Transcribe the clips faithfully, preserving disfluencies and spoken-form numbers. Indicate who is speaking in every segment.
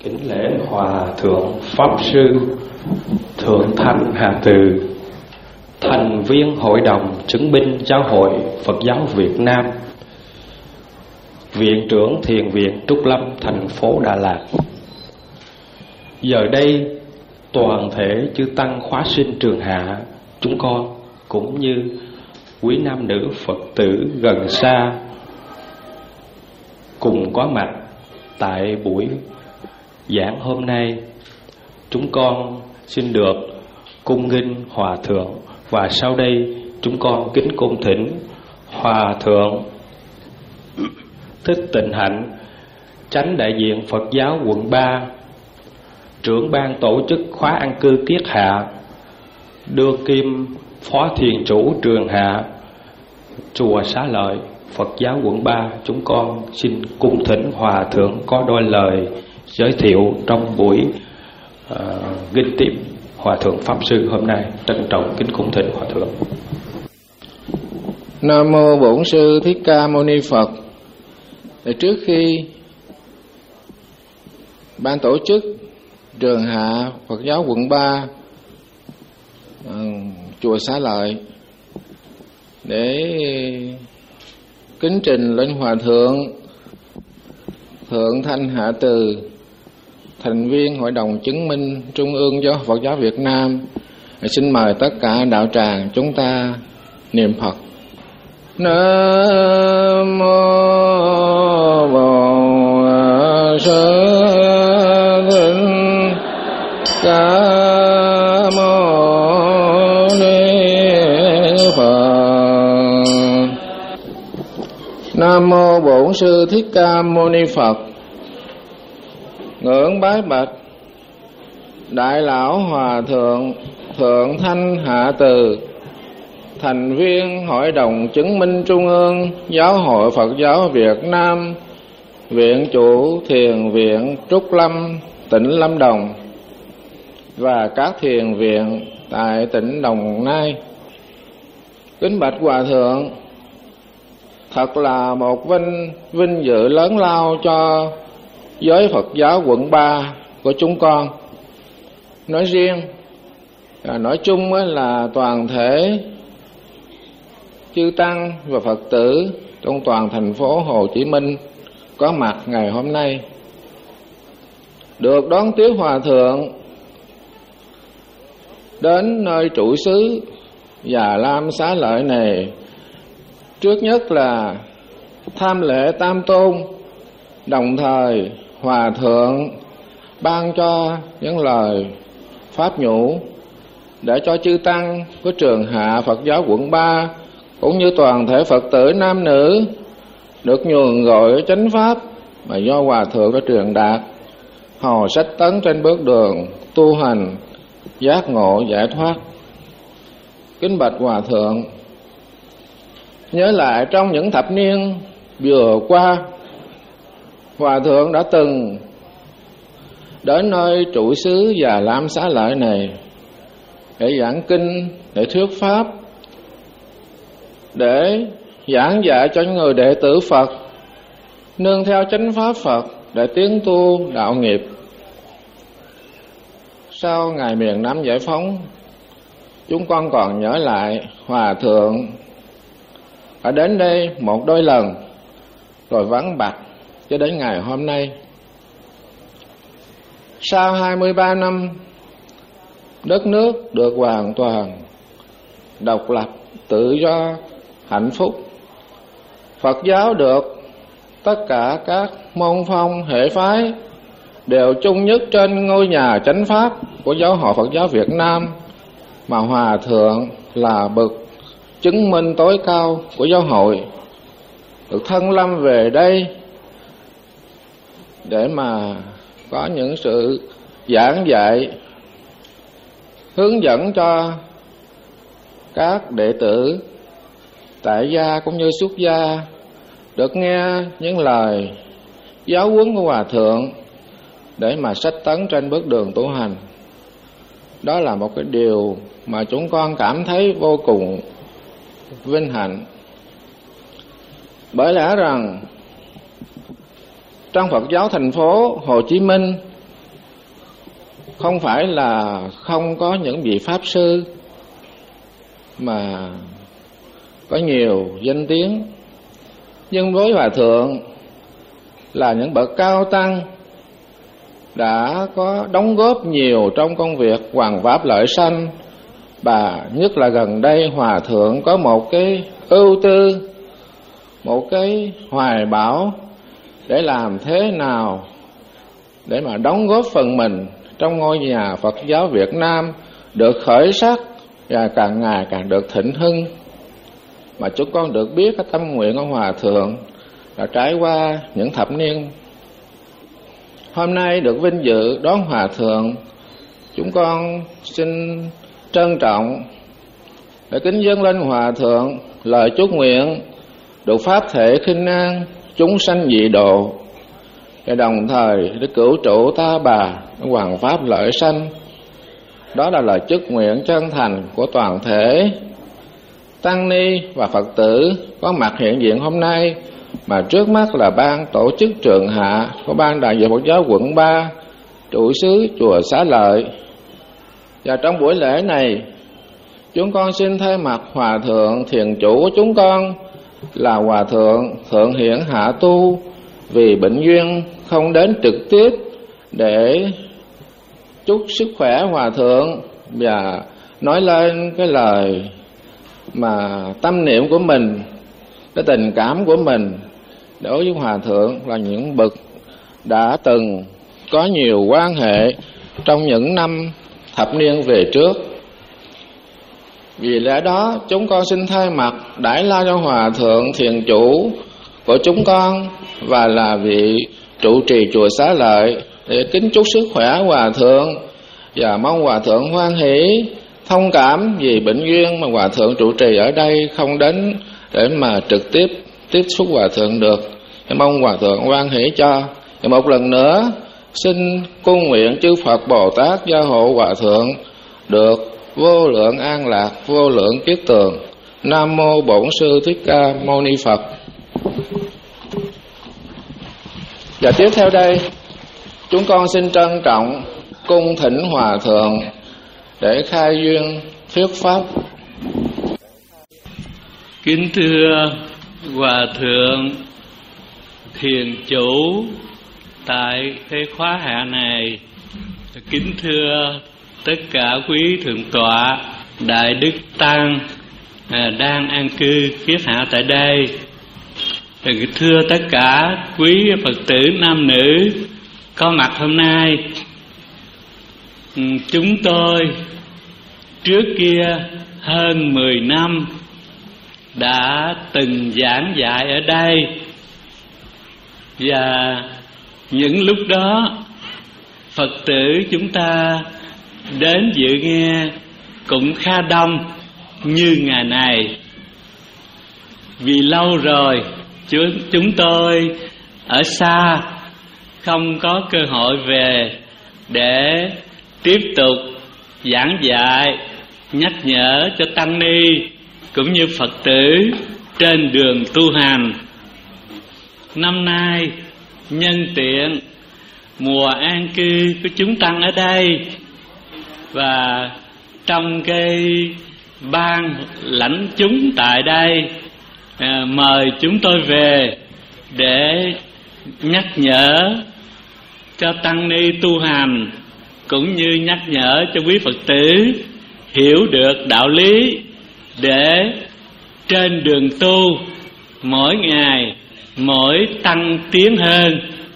Speaker 1: Kính lễ Hòa Thượng Pháp Sư Thượng Thanh Hà Từ, thành viên Hội đồng Chứng minh Giáo hội Phật giáo Việt Nam, Viện trưởng Thiền viện Trúc Lâm, thành phố Đà Lạt. Giờ đây toàn thể chư tăng khóa sinh Trường Hạ chúng con cũng như quý nam nữ Phật tử gần xa cùng có mặt tại buổi giảng hôm nay. Chúng con xin được cung nghinh Hòa Thượng, và sau đây chúng con kính cung thỉnh Hòa Thượng Thích Tịnh Hạnh, Chánh đại diện Phật giáo quận ba, trưởng ban tổ chức khóa an cư Kiết Hạ, đương kim phó thiền chủ Trường Hạ, chùa Xá Lợi, Phật giáo quận ba. Chúng con xin cung thỉnh Hòa Thượng có đôi lời giới thiệu trong buổi uh, nghinh tiếp Hòa Thượng Pháp Sư hôm nay. Trân trọng kính cung thỉnh Hòa Thượng.
Speaker 2: Nam mô Bổn Sư Thích Ca Mâu Ni Phật. Để trước khi ban tổ chức Trường Hạ Phật giáo quận ba, uh, chùa Xá Lợi để kính trình lên Hòa Thượng Thượng Thanh Hạ Từ, thành viên Hội đồng Chứng minh Trung ương Giáo Phật giáo Việt Nam, xin mời tất cả đạo tràng chúng ta niệm Phật. Nam mô Bổn Sư Thích Ca Mâu Ni Phật. Nam mô Bổn Sư Thích Ca Mâu Ni Phật. Ngưỡng bái bạch Đại lão Hòa Thượng Thượng Thanh Hạ Từ, thành viên Hội đồng Chứng minh Trung ương Giáo hội Phật giáo Việt Nam, Viện chủ Thiền viện Trúc Lâm, tỉnh Lâm Đồng, và các thiền viện tại tỉnh Đồng Nai. Kính bạch Hòa Thượng, thật là một vinh vinh dự lớn lao cho giới Phật giáo quận ba của chúng con nói riêng, và nói chung là toàn thể chư tăng và Phật tử trong toàn thành phố Hồ Chí Minh có mặt ngày hôm nay, được đón tiếp Hòa Thượng đến nơi trụ xứ Già Lam Xá Lợi này. Trước nhất là tham lễ tam tôn, đồng thời Hòa Thượng ban cho những lời pháp nhũ để cho chư tăng của Trường Hạ Phật giáo quận ba cũng như toàn thể Phật tử nam nữ được nhường gọi chánh pháp mà do Hòa Thượng đã truyền đạt, hầu sách tấn trên bước đường tu hành giác ngộ giải thoát. Kính bạch Hòa Thượng, nhớ lại trong những thập niên vừa qua, Hòa Thượng đã từng đến nơi trụ xứ Già Lam Xá Lợi này để giảng kinh, để thuyết pháp, để giảng dạy cho những người đệ tử Phật nương theo chánh pháp Phật để tiến tu đạo nghiệp. Sau ngày miền Nam giải phóng, chúng con còn nhớ lại Hòa Thượng đã đến đây một đôi lần rồi vắng bặt cho đến ngày hôm nay. Sau hai mươi ba năm đất nước được hoàn toàn độc lập, tự do, hạnh phúc, Phật giáo được tất cả các môn phong hệ phái đều chung nhất trên ngôi nhà chánh pháp của Giáo hội Phật giáo Việt Nam, mà Hòa Thượng là bậc chứng minh tối cao của giáo hội, được thân lâm về đây để mà có những sự giảng dạy, hướng dẫn cho các đệ tử tại gia cũng như xuất gia được nghe những lời giáo huấn của Hòa Thượng để mà sách tấn trên bước đường tu hành. Đó là một cái điều mà chúng con cảm thấy vô cùng vinh hạnh. Bởi lẽ rằng trong Phật giáo thành phố Hồ Chí Minh không phải là không có những vị pháp sư mà có nhiều danh tiếng, nhưng với hòa thượng là những bậc cao tăng đã có đóng góp nhiều trong công việc hoằng pháp lợi sanh. Và nhất là gần đây hòa thượng có một cái ưu tư, một cái hoài bão để làm thế nào để mà đóng góp phần mình trong ngôi nhà Phật giáo Việt Nam được khởi sắc và càng ngày càng được thịnh hưng. Mà chúng con được biết cái tâm nguyện của hòa thượng là trải qua những thập niên. Hôm nay được vinh dự đón hòa thượng, chúng con xin trân trọng để kính dâng lên hòa thượng lời chúc nguyện được pháp thể khinh an chúng sanh dị độ, và đồng thời để cửu trụ ta bà hoằng pháp lợi sanh. Đó là lời chúc nguyện chân thành của toàn thể tăng ni và Phật tử có mặt hiện diện hôm nay, mà trước mắt là ban tổ chức trường hạ của ban đại diện Phật giáo quận ba, trụ xứ chùa Xá Lợi. Và trong buổi lễ này, chúng con xin thay mặt hòa thượng thiền chủ của chúng con là hòa thượng Thượng Hiển Hạ Tu vì bệnh duyên không đến trực tiếp để chúc sức khỏe hòa thượng và nói lên cái lời mà tâm niệm của mình, cái tình cảm của mình đối với hòa thượng là những bậc đã từng có nhiều quan hệ trong những năm thập niên về trước. Vì lẽ đó chúng con xin thay mặt Đại La cho hòa thượng thiền chủ của chúng con và là vị trụ trì chùa Xá Lợi để kính chúc sức khỏe hòa thượng, và mong hòa thượng hoan hỷ thông cảm vì bệnh duyên mà hòa thượng trụ trì ở đây không đến để mà trực tiếp tiếp xúc hòa thượng được. Thì mong hòa thượng hoan hỷ cho. Và một lần nữa xin cung nguyện chư Phật Bồ Tát gia hộ hòa thượng được vô lượng an lạc, vô lượng kiết tường. Nam mô Bổn Sư Thích Ca Mâu Ni Phật. Và tiếp theo đây, chúng con xin trân trọng cung thỉnh hòa thượng để khai duyên thuyết pháp.
Speaker 3: Kính thưa hòa thượng thiền chủ tại cái khóa hạ này, kính thưa tất cả quý thượng tọa đại đức tăng đang an cư kiết hạ tại đây, thưa tất cả quý Phật tử nam nữ có mặt hôm nay. Chúng tôi trước kia hơn mười năm đã từng giảng dạy ở đây, và những lúc đó Phật tử chúng ta đến dự nghe cũng khá đông như ngày này. Vì lâu rồi chúng tôi ở xa không có cơ hội về để tiếp tục giảng dạy, nhắc nhở cho tăng ni cũng như Phật tử trên đường tu hành. Năm nay nhân tiện mùa an cư của chúng tăng ở đây, và trong cái ban lãnh chúng tại đây à, mời chúng tôi về để nhắc nhở cho tăng ni tu hành, cũng như nhắc nhở cho quý Phật tử hiểu được đạo lý để trên đường tu mỗi ngày mỗi tăng tiến hơn.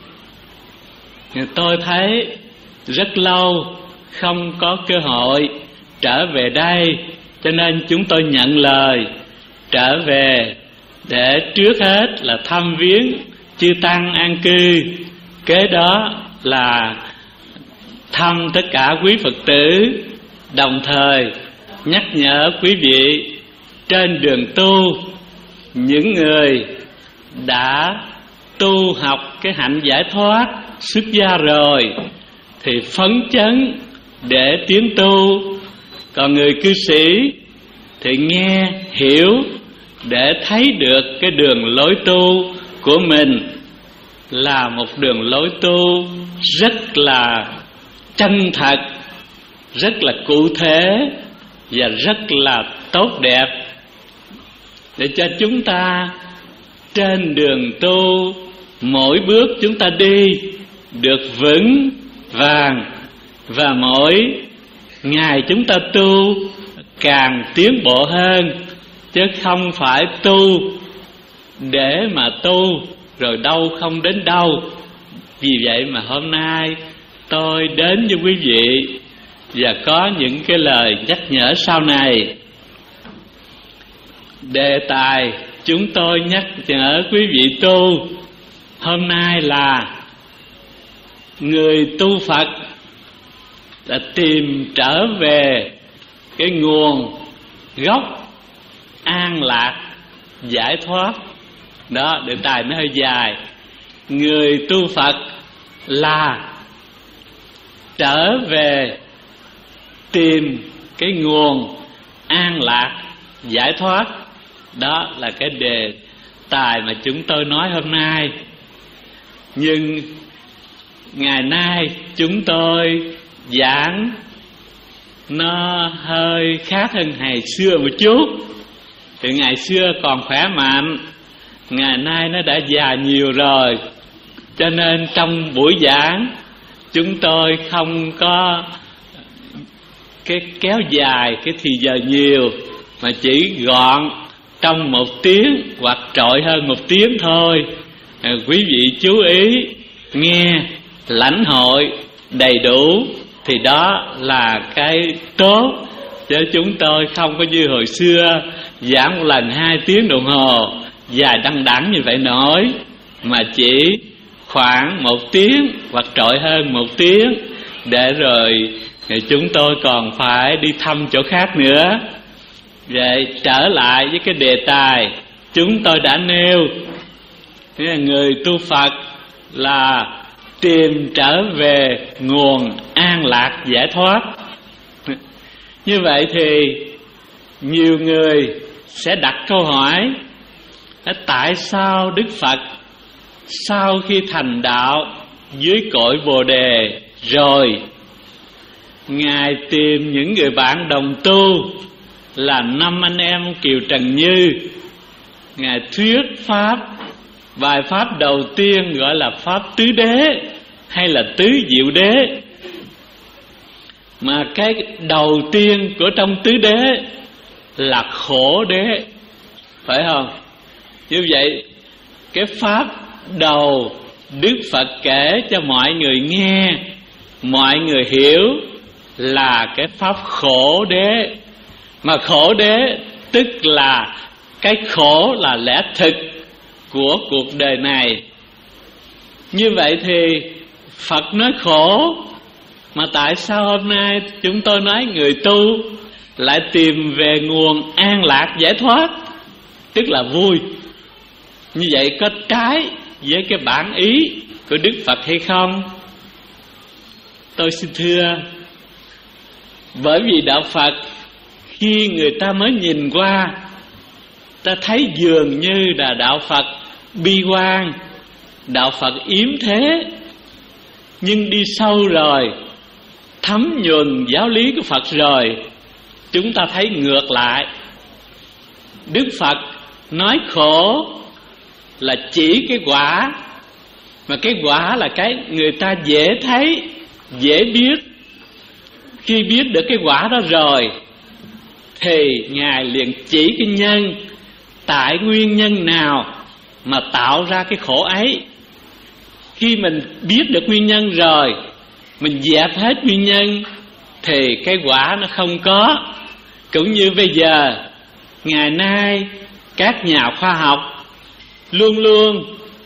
Speaker 3: Tôi thấy rất lâu không có cơ hội trở về đây, cho nên chúng tôi nhận lời trở về để trước hết là thăm viếng chư tăng an cư, kế đó là thăm tất cả quý Phật tử, đồng thời nhắc nhở quý vị trên đường tu, những người đã tu học cái hạnh giải thoát xuất gia rồi thì phấn chấn để tiến tu, còn người cư sĩ thì nghe hiểu để thấy được cái đường lối tu của mình là một đường lối tu rất là chân thật, rất là cụ thể và rất là tốt đẹp, để cho chúng ta trên đường tu mỗi bước chúng ta đi được vững vàng, và mỗi ngày chúng ta tu càng tiến bộ hơn, chứ không phải tu để mà tu rồi đâu không đến đâu. Vì vậy mà hôm nay tôi đến với quý vị và có những cái lời nhắc nhở sau này. Đề tài chúng tôi nhắc nhở quý vị tu hôm nay là người tu Phật đã tìm trở về cái nguồn gốc an lạc giải thoát. Đó, đề tài nó hơi dài. Người tu Phật là trở về tìm cái nguồn an lạc giải thoát. Đó là cái đề tài mà chúng tôi nói hôm nay. Nhưng ngày nay chúng tôi giảng nó hơi khác hơn ngày xưa một chút. Thì ngày xưa còn khỏe mạnh, ngày nay nó đã già nhiều rồi, cho nên trong buổi giảng chúng tôi không có cái kéo dài cái thì giờ nhiều, mà chỉ gọn trong một tiếng hoặc trội hơn một tiếng thôi. À, quý vị chú ý nghe, lãnh hội đầy đủ thì đó là cái tốt. Chứ chúng tôi không có như hồi xưa giảng một lần hai tiếng đồng hồ dài đăng đẳng như vậy nổi, mà chỉ khoảng một tiếng hoặc trội hơn một tiếng, để rồi chúng tôi còn phải đi thăm chỗ khác nữa. Vậy trở lại với cái đề tài chúng tôi đã nêu, người tu Phật là tìm trở về nguồn an lạc giải thoát. Như vậy thì nhiều người sẽ đặt câu hỏi: tại sao Đức Phật sau khi thành đạo dưới cội Bồ Đề rồi, Ngài tìm những người bạn đồng tu là năm anh em Kiều Trần Như, Ngài thuyết pháp, bài pháp đầu tiên gọi là pháp tứ đế hay là tứ diệu đế. Mà cái đầu tiên của trong tứ đế là khổ đế, phải không? Như vậy cái pháp đầu Đức Phật kể cho mọi người nghe, mọi người hiểu là cái pháp khổ đế. Mà khổ đế tức là cái khổ là lẽ thực của cuộc đời này. Như vậy thì Phật nói khổ, mà tại sao hôm nay chúng tôi nói người tu lại tìm về nguồn an lạc giải thoát, tức là vui? Như vậy có trái với cái bản ý của Đức Phật hay không? Tôi xin thưa, bởi vì đạo Phật khi người ta mới nhìn qua, ta thấy dường như là đạo Phật bi quan, đạo Phật yếm thế. Nhưng đi sâu rồi, thấm nhuần giáo lý của Phật rồi, chúng ta thấy ngược lại. Đức Phật nói khổ là chỉ cái quả, mà cái quả là cái người ta dễ thấy, dễ biết. Khi biết được cái quả đó rồi thì Ngài liền chỉ cái nhân, tại nguyên nhân nào mà tạo ra cái khổ ấy. Khi mình biết được nguyên nhân rồi, mình dẹp hết nguyên nhân thì cái quả nó không có. Cũng như bây giờ, ngày nay các nhà khoa học luôn luôn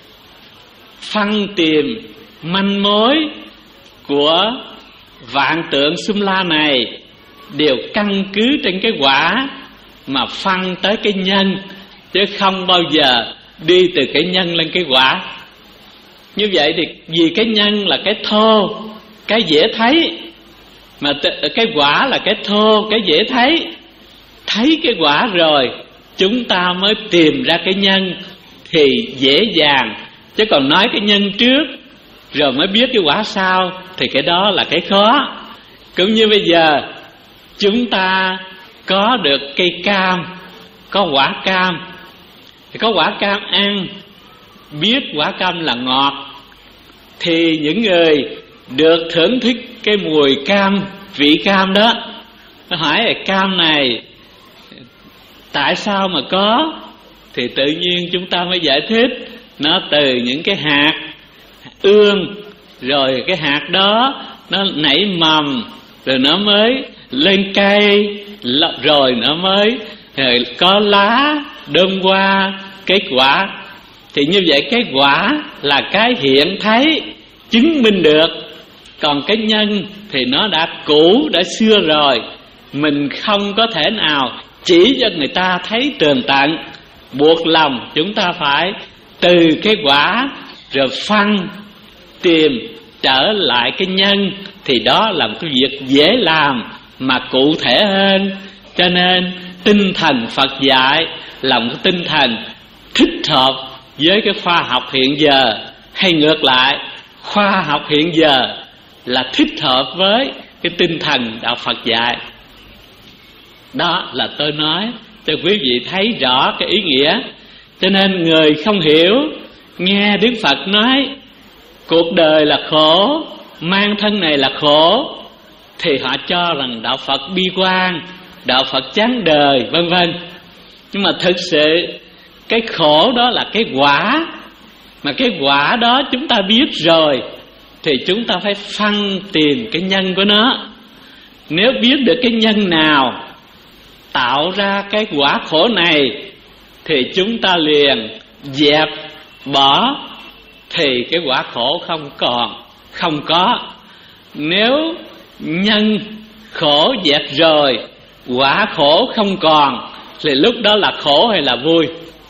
Speaker 3: phân tìm manh mối của vạn tượng xung la này, đều căn cứ trên cái quả mà phân tới cái nhân, chứ không bao giờ đi từ cái nhân lên cái quả. Như vậy thì vì cái nhân là cái thô, cái dễ thấy, mà cái quả là cái thô, cái dễ thấy. Thấy cái quả rồi chúng ta mới tìm ra cái nhân thì dễ dàng. Chứ còn nói cái nhân trước rồi mới biết cái quả sau thì cái đó là cái khó. Cũng như bây giờ chúng ta có được cây cam, có quả cam, thì có quả cam ăn, biết quả cam là ngọt, thì những người được thưởng thức cái mùi cam, vị cam đó, nó hỏi là cam này tại sao mà có, thì tự nhiên chúng ta mới giải thích nó từ những cái hạt ương, rồi cái hạt đó nó nảy mầm, rồi nó mới lên cây, rồi nó mới rồi có lá đơm qua kết quả. Thì như vậy cái quả là cái hiện thấy chứng minh được, còn cái nhân thì nó đã cũ, đã xưa rồi, mình không có thể nào chỉ cho người ta thấy tường tận, buộc lòng chúng ta phải từ cái quả rồi phân tìm trở lại cái nhân, thì đó là một cái việc dễ làm mà cụ thể hơn. Cho nên tinh thần Phật dạy là một cái tinh thần thích hợp với cái khoa học hiện giờ, hay ngược lại, khoa học hiện giờ là thích hợp với cái tinh thần đạo Phật dạy. Đó là tôi nói cho quý vị thấy rõ cái ý nghĩa. Cho nên người không hiểu, nghe Đức Phật nói cuộc đời là khổ, mang thân này là khổ, thì họ cho rằng đạo Phật bi quan, đạo Phật chán đời, vân vân. Nhưng mà thực sự cái khổ đó là cái quả, mà cái quả đó chúng ta biết rồi thì chúng ta phải phân tìm cái nhân của nó. Nếu biết được cái nhân nào tạo ra cái quả khổ này thì chúng ta liền dẹp bỏ, thì cái quả khổ không còn, không có. Nếu nhân khổ dẹp rồi, quả khổ không còn, thì lúc đó là khổ hay là vui?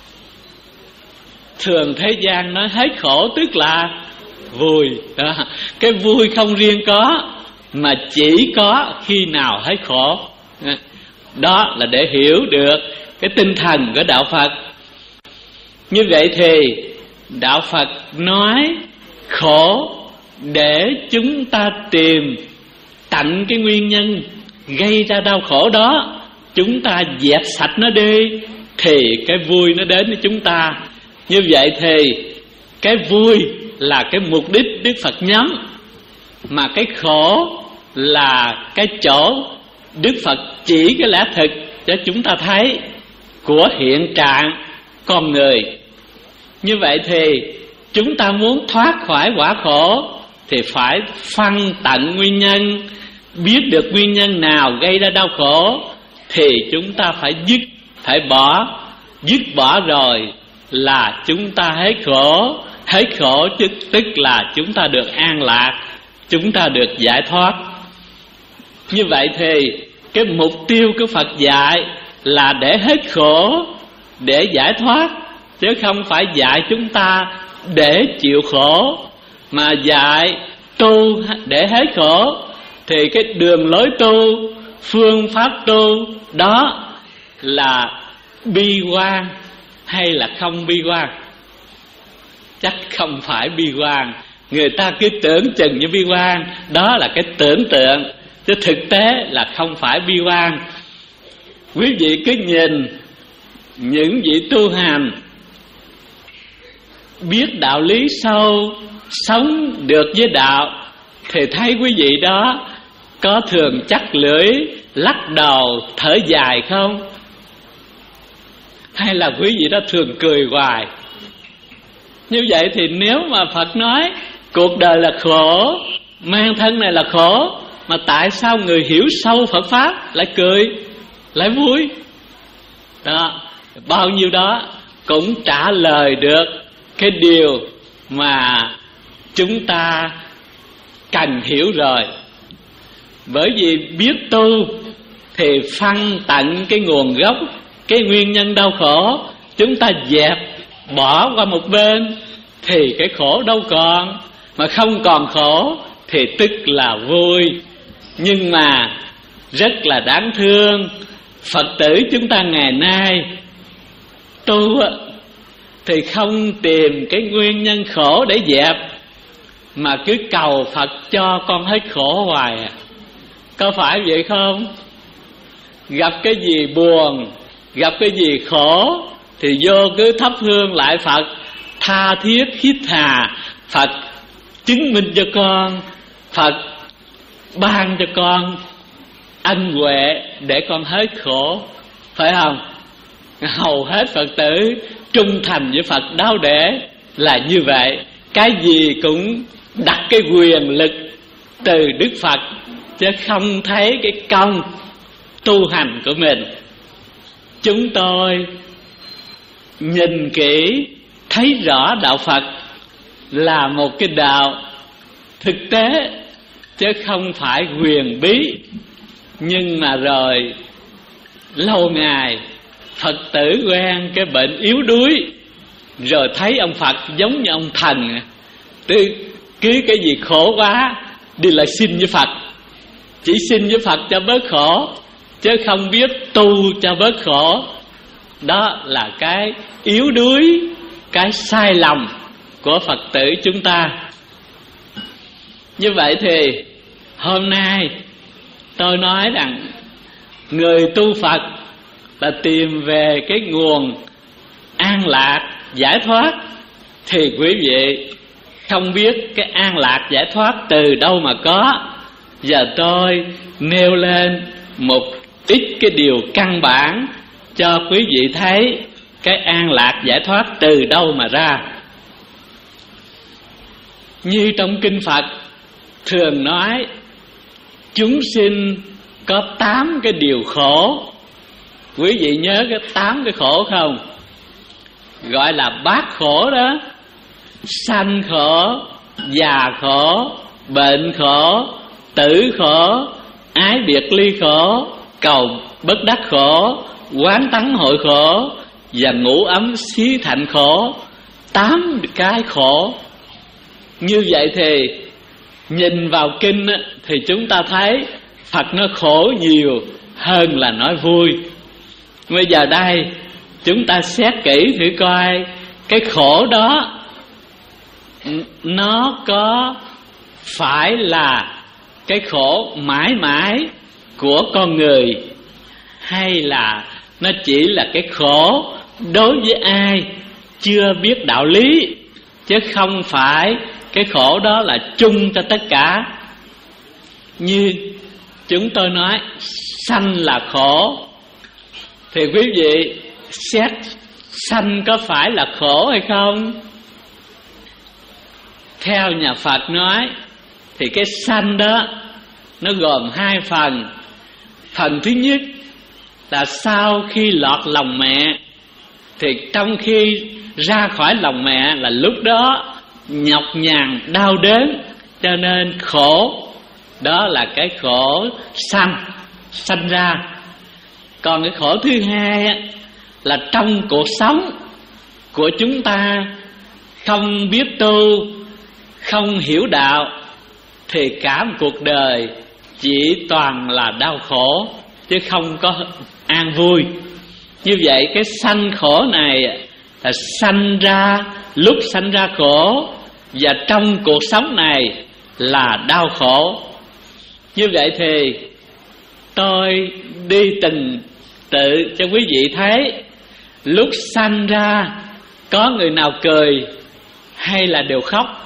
Speaker 3: Thường thế gian nói hết khổ tức là vui đó. Cái vui không riêng có, mà chỉ có khi nào hết khổ. Đó là để hiểu được cái tinh thần của đạo Phật. Như vậy thì đạo Phật nói khổ để chúng ta tìm tận cái nguyên nhân gây ra đau khổ đó, chúng ta dẹp sạch nó đi, thì cái vui nó đến với chúng ta. Như vậy thì cái vui là cái mục đích Đức Phật nhắm, mà cái khổ là cái chỗ Đức Phật chỉ cái lẽ thực cho chúng ta thấy của hiện trạng con người. Như vậy thì chúng ta muốn thoát khỏi quả khổ thì phải phân tận nguyên nhân, biết được nguyên nhân nào gây ra đau khổ thì chúng ta phải dứt, phải bỏ. Dứt bỏ rồi là chúng ta hết khổ. Hết khổ tức là chúng ta được an lạc, chúng ta được giải thoát. Như vậy thì cái mục tiêu của Phật dạy là để hết khổ, để giải thoát, chứ không phải dạy chúng ta để chịu khổ. Mà dạy tu để hết khổ thì cái đường lối tu, phương pháp tu đó là bi quan hay là không bi quan? Chắc không phải bi quan. Người ta cứ tưởng chừng như bi quan, đó là cái tưởng tượng, chứ thực tế là không phải bi quan. Quý vị cứ nhìn những vị tu hành biết đạo lý sâu, sống được với đạo, thì thấy quý vị đó có thường chắc lưỡi, lắc đầu, thở dài không? Hay là quý vị đó thường cười hoài? Như vậy thì nếu mà Phật nói cuộc đời là khổ, mang thân này là khổ, mà tại sao người hiểu sâu Phật Pháp lại cười, lại vui? Đó, bao nhiêu đó cũng trả lời được cái điều mà chúng ta cần hiểu rồi. Bởi vì biết tu thì phân tận cái nguồn gốc, cái nguyên nhân đau khổ, chúng ta dẹp bỏ qua một bên thì cái khổ đâu còn. Mà không còn khổ thì tức là vui. Nhưng mà rất là đáng thương, Phật tử chúng ta ngày nay tu thì không tìm cái nguyên nhân khổ để dẹp, mà cứ cầu Phật cho con hết khổ hoài à. Có phải vậy không? Gặp cái gì buồn, gặp cái gì khổ thì vô cứ thắp hương lại Phật, tha thiết hít hà. Phật chứng minh cho con, Phật ban cho con ân huệ để con hết khổ, phải không? Hầu hết Phật tử trung thành với Phật đáo để là như vậy. Cái gì cũng đặt cái quyền lực từ Đức Phật, chứ không thấy cái công tu hành của mình. Chúng tôi nhìn kỹ thấy rõ đạo Phật là một cái đạo thực tế, chứ không phải quyền bí. Nhưng mà rồi lâu ngày Phật tử quen cái bệnh yếu đuối, rồi thấy ông Phật giống như ông thần, cứ, cứ cái gì khổ quá đi lại xin với Phật, chỉ xin với Phật cho bớt khổ, chứ không biết tu cho bớt khổ. Đó là cái yếu đuối, cái sai lầm của Phật tử chúng ta. Như vậy thì hôm nay tôi nói rằng người tu Phật là tìm về cái nguồn an lạc giải thoát, thì quý vị không biết cái an lạc giải thoát từ đâu mà có. Giờ tôi nêu lên một ít cái điều căn bản cho quý vị thấy cái an lạc giải thoát từ đâu mà ra. Như trong kinh Phật thường nói, chúng sinh có tám cái điều khổ. Quý vị nhớ cái tám cái khổ không? Gọi là bát khổ đó: sanh khổ, già khổ, bệnh khổ, tử khổ, ái biệt ly khổ, cầu bất đắc khổ, quán tắng hội khổ và ngủ ấm xí thạnh khổ. Tám cái khổ. Như vậy thì nhìn vào kinh thì chúng ta thấy Phật nó khổ nhiều hơn là nói vui. Bây giờ đây chúng ta xét kỹ thử coi cái khổ đó nó có phải là cái khổ mãi mãi của con người, hay là nó chỉ là cái khổ đối với ai chưa biết đạo lý, chứ không phải cái khổ đó là chung cho tất cả. Như chúng tôi nói, sanh là khổ, thì quý vị xét sanh có phải là khổ hay không? Theo nhà Phật nói thì cái sanh đó nó gồm hai phần. Phần thứ nhất là sau khi lọt lòng mẹ, thì trong khi ra khỏi lòng mẹ là lúc đó nhọc nhằn đau đớn, cho nên khổ. Đó là cái khổ sanh, sanh ra. Còn cái khổ thứ hai là trong cuộc sống của chúng ta không biết tu, không hiểu đạo, thì cả một cuộc đời chỉ toàn là đau khổ, chứ không có an vui. Như vậy cái sanh khổ này là sanh ra, lúc sanh ra khổ, và trong cuộc sống này là đau khổ. Như vậy thì tôi đi từng tự cho quý vị thấy, lúc sanh ra có người nào cười hay là đều khóc?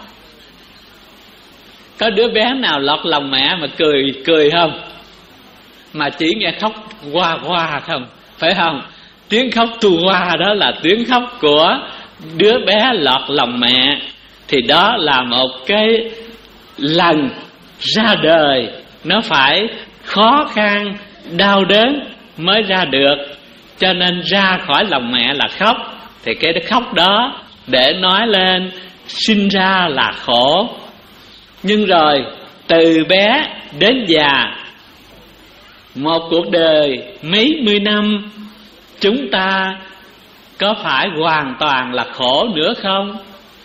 Speaker 3: Có đứa bé nào lọt lòng mẹ mà cười cười không? Mà chỉ nghe khóc hoa hoa không, phải không? Tiếng khóc tu hoa đó là tiếng khóc của đứa bé lọt lòng mẹ. Thì đó là một cái lần ra đời nó phải khó khăn, đau đớn mới ra được, cho nên ra khỏi lòng mẹ là khóc. Thì cái khóc đó để nói lên sinh ra là khổ. Nhưng rồi từ bé đến già, một cuộc đời mấy mươi năm, chúng ta có phải hoàn toàn là khổ nữa không?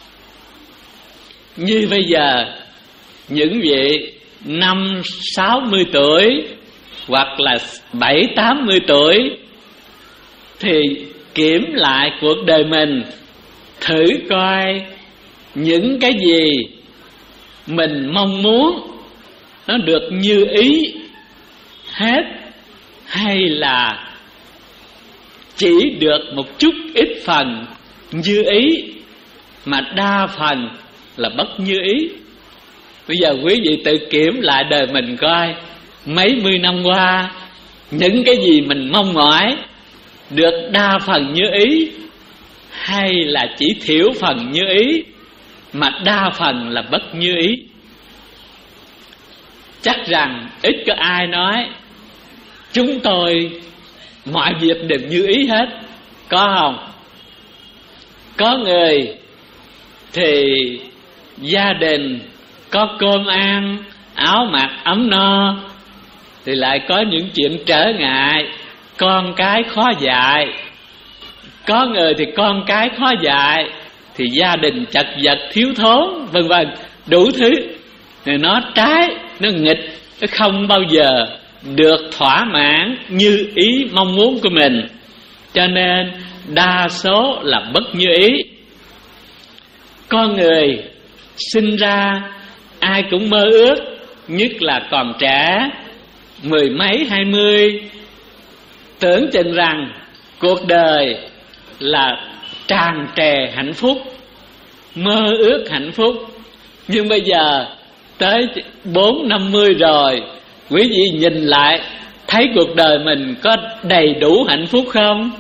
Speaker 3: Như bây giờ những vị năm sáu mươi tuổi hoặc là bảy tám mươi tuổi thì kiểm lại cuộc đời mình, thử coi những cái gì mình mong muốn nó được như ý hết, hay là chỉ được một chút ít phần như ý mà đa phần là bất như ý? Bây giờ quý vị tự kiểm lại đời mình coi, mấy mươi năm qua những cái gì mình mong mỏi được đa phần như ý, hay là chỉ thiểu phần như ý mà đa phần là bất như ý? Chắc rằng ít có ai nói chúng tôi mọi việc đều như ý hết, có không? Có người thì gia đình có cơm ăn, áo mặc ấm no, thì lại có những chuyện trở ngại, con cái khó dạy. Có người thì con cái khó dạy thì gia đình chật vật thiếu thốn, vân vân, đủ thứ. Rồi nó trái, nó nghịch, nó không bao giờ được thỏa mãn như ý mong muốn của mình. Cho nên đa số là bất như ý. Con người sinh ra ai cũng mơ ước, nhất là còn trẻ, mười mấy hai mươi, tưởng chừng rằng cuộc đời là tràn trề hạnh phúc, mơ ước hạnh phúc. Nhưng bây giờ tới bốn năm mươi rồi, quý vị nhìn lại thấy cuộc đời mình có đầy đủ hạnh phúc không?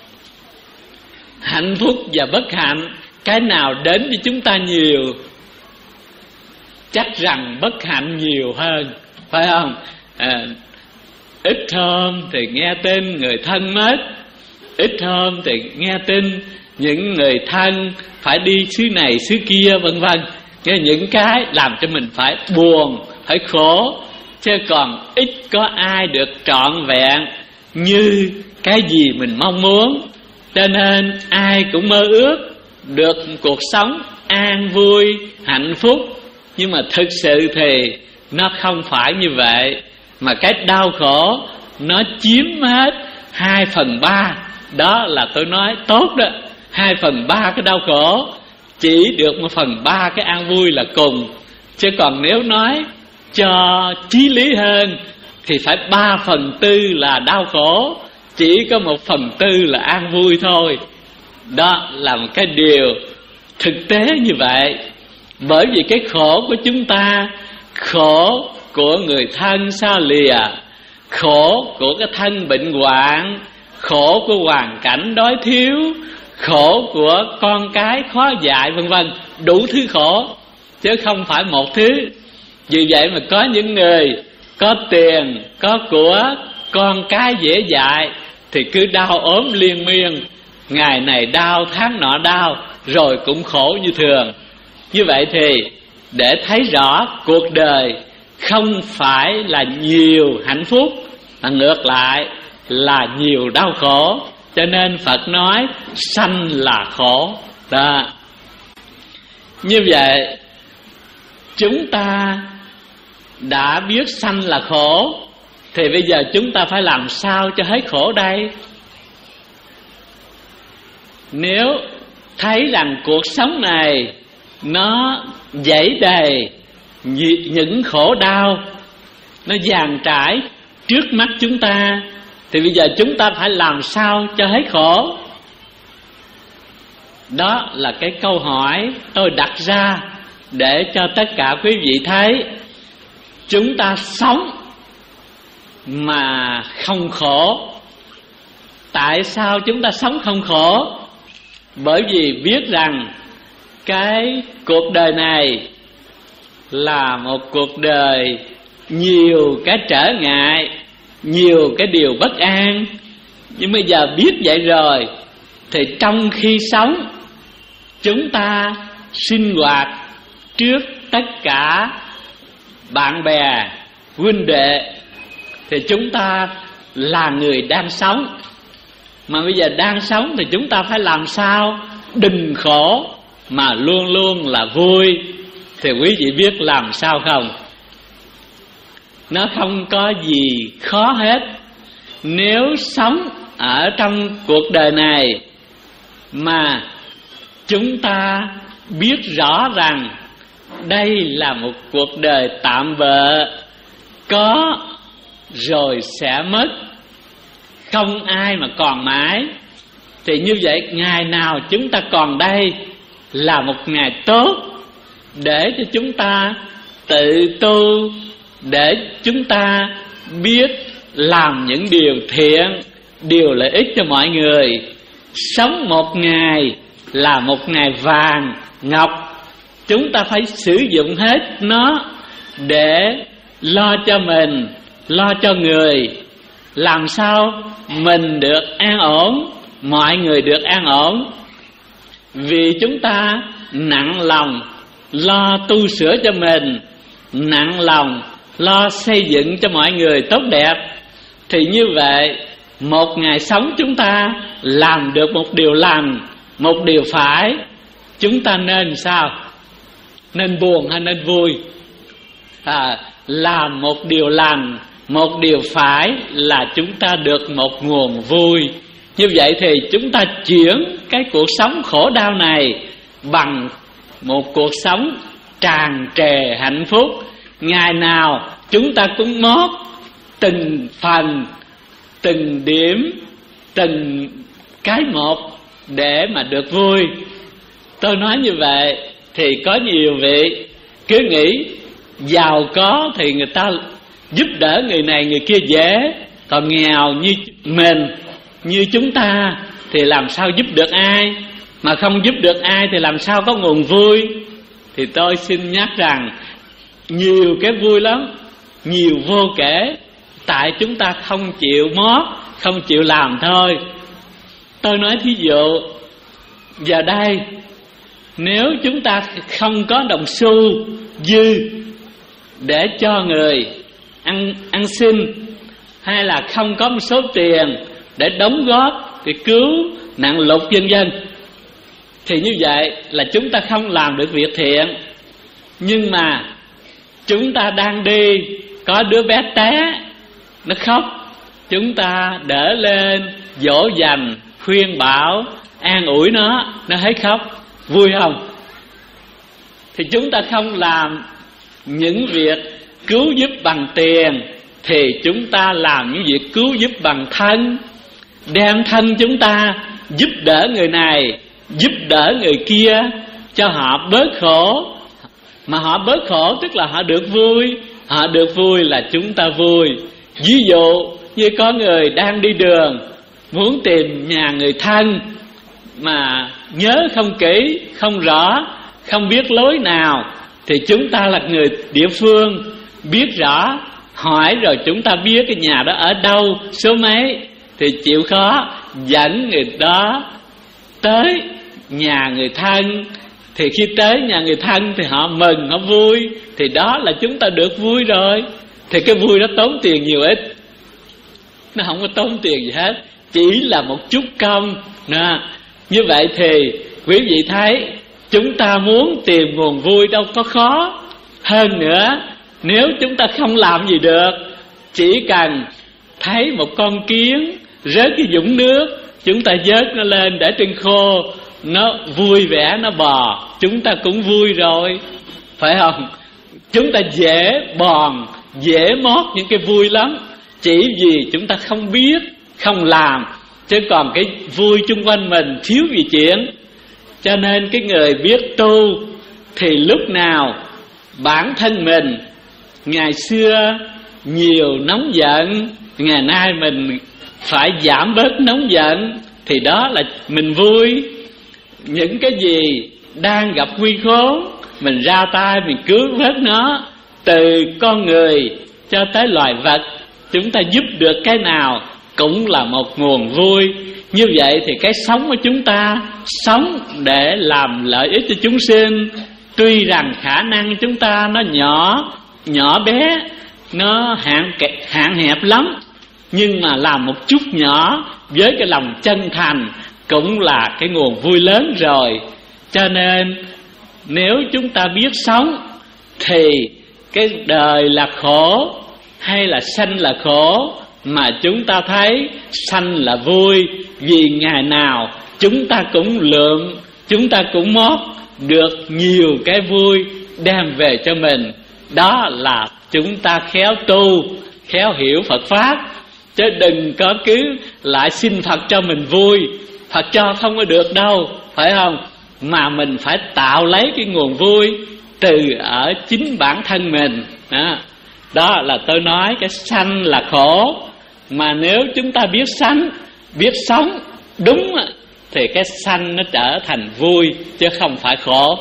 Speaker 3: Hạnh phúc và bất hạnh, cái nào đến với chúng ta nhiều? Chắc rằng bất hạnh nhiều hơn, phải không? À, ít hôm thì nghe tin người thân mất, ít hôm thì nghe tin những người thân phải đi xứ này xứ kia, vân vân. Những cái làm cho mình phải buồn, phải khổ. Chứ còn ít có ai được trọn vẹn như cái gì mình mong muốn. Cho nên ai cũng mơ ước được cuộc sống an vui, hạnh phúc. Nhưng mà thực sự thì nó không phải như vậy, mà cái đau khổ nó chiếm hết hai phần ba. Đó là tôi nói tốt đó. Hai phần ba cái đau khổ, chỉ được một phần ba cái an vui là cùng. Chứ còn nếu nói cho chí lý hơn thì phải ba phần tư là đau khổ, chỉ có một phần tư là an vui thôi. Đó là một cái điều thực tế như vậy. Bởi vì cái khổ của chúng ta, khổ của người thân xa lìa, khổ của cái thân bệnh hoạn, khổ của hoàn cảnh đói thiếu, khổ của con cái khó dạy, vân vân, đủ thứ khổ, chứ không phải một thứ. Vì vậy mà có những người có tiền, có của, con cái dễ dạy thì cứ đau ốm liên miên, ngày này đau tháng nọ đau, rồi cũng khổ như thường. Như vậy thì để thấy rõ cuộc đời không phải là nhiều hạnh phúc, mà ngược lại là nhiều đau khổ. Cho nên Phật nói sanh là khổ đó. Như vậy chúng ta đã biết sanh là khổ, thì bây giờ chúng ta phải làm sao cho hết khổ đây? Nếu thấy rằng cuộc sống này nó dẫy đầy những khổ đau, nó dàn trải trước mắt chúng ta, thì bây giờ chúng ta phải làm sao cho hết khổ? Đó là cái câu hỏi tôi đặt ra để cho tất cả quý vị thấy. Chúng ta sống mà không khổ. Tại sao chúng ta sống không khổ? Bởi vì biết rằng cái cuộc đời này là một cuộc đời nhiều cái trở ngại, nhiều cái điều bất an. Nhưng bây giờ biết vậy rồi thì trong khi sống, chúng ta sinh hoạt trước tất cả bạn bè, huynh đệ, thì chúng ta là người đang sống. Mà bây giờ đang sống thì chúng ta phải làm sao đừng khổ mà luôn luôn là vui. Thì quý vị biết làm sao không? Nó không có gì khó hết. Nếu sống ở trong cuộc đời này mà chúng ta biết rõ rằng đây là một cuộc đời tạm bợ, có rồi sẽ mất, không ai mà còn mãi. Thì như vậy ngày nào chúng ta còn đây là một ngày tốt, để cho chúng ta tự tu, để chúng ta biết làm những điều thiện, điều lợi ích cho mọi người. Sống một ngày là một ngày vàng ngọc, chúng ta phải sử dụng hết nó để lo cho mình, lo cho người. Làm sao mình được an ổn, mọi người được an ổn. Vì chúng ta nặng lòng lo tu sửa cho mình, nặng lòng lo xây dựng cho mọi người tốt đẹp, thì như vậy một ngày sống chúng ta làm được một điều lành, một điều phải, chúng ta nên sao? Nên buồn hay nên vui? À, làm một điều lành, một điều phải là chúng ta được một nguồn vui. Như vậy thì chúng ta chuyển cái cuộc sống khổ đau này bằng một cuộc sống tràn trề hạnh phúc. Ngày nào chúng ta cũng mót từng phần, từng điểm, từng cái một để mà được vui. Tôi nói như vậy thì có nhiều vị cứ nghĩ giàu có thì người ta giúp đỡ người này người kia dễ, còn nghèo như mình, như chúng ta thì làm sao giúp được ai, mà không giúp được ai thì làm sao có nguồn vui. Thì tôi xin nhắc rằng nhiều cái vui lắm, nhiều vô kể, tại chúng ta không chịu mót, không chịu làm thôi. Tôi nói thí dụ, giờ đây nếu chúng ta không có đồng xu dư để cho người ăn, ăn xin, hay là không có một số tiền để đóng góp để cứu nạn lụt vân vân, thì như vậy là chúng ta không làm được việc thiện. Nhưng mà chúng ta đang đi, có đứa bé té, nó khóc, chúng ta đỡ lên, dỗ dành, khuyên bảo, an ủi nó, nó hết khóc, vui không? Thì chúng ta không làm những việc cứu giúp bằng tiền, thì chúng ta làm những việc cứu giúp bằng thân, đem thân chúng ta giúp đỡ người này, giúp đỡ người kia, cho họ bớt khổ. Mà họ bớt khổ tức là họ được vui, họ được vui là chúng ta vui. Ví dụ như có người đang đi đường, muốn tìm nhà người thân mà nhớ không kỹ, không rõ, không biết lối nào, thì chúng ta là người địa phương, biết rõ, hỏi rồi chúng ta biết cái nhà đó ở đâu, số mấy, thì chịu khó dẫn người đó tới nhà người thân. Thì khi tới nhà người thân thì họ mừng, họ vui, thì đó là chúng ta được vui rồi. Thì cái vui đó tốn tiền nhiều ít? Nó không có tốn tiền gì hết, chỉ là một chút công. Nè, như vậy thì quý vị thấy chúng ta muốn tìm nguồn vui đâu có khó. Hơn nữa, nếu chúng ta không làm gì được, chỉ cần thấy một con kiến rớt cái vũng nước, chúng ta vớt nó lên để trên khô, nó vui vẻ nó bò, chúng ta cũng vui rồi, phải không? Chúng ta dễ bòn, dễ mót những cái vui lắm, chỉ vì chúng ta không biết, không làm. Chứ còn cái vui chung quanh mình thiếu gì chuyện. Cho nên cái người biết tu thì lúc nào bản thân mình ngày xưa nhiều nóng giận, ngày nay mình phải giảm bớt nóng giận, thì đó là mình vui. Những cái gì đang gặp nguy khốn, mình ra tay mình cứu vớt nó. Từ con người cho tới loài vật, chúng ta giúp được cái nào cũng là một nguồn vui. Như vậy thì cái sống của chúng ta sống để làm lợi ích cho chúng sinh. Tuy rằng khả năng chúng ta nó nhỏ, nhỏ bé, nó hạn, hạn hẹp lắm, nhưng mà làm một chút nhỏ với cái lòng chân thành cũng là cái nguồn vui lớn rồi. Cho nên nếu chúng ta biết sống thì cái đời là khổ hay là sanh là khổ, mà chúng ta thấy sanh là vui. Vì ngày nào chúng ta cũng lượm, chúng ta cũng mót được nhiều cái vui đem về cho mình. Đó là chúng ta khéo tu, khéo hiểu Phật Pháp, chứ đừng có cứ lại xin Phật cho mình vui. Phật cho không có được đâu, phải không? Mà mình phải tạo lấy cái nguồn vui từ ở chính bản thân mình. Đó, đó là tôi nói cái sanh là khổ. Mà nếu chúng ta biết sanh, biết sống đúng thì cái sanh nó trở thành vui chứ không phải khổ.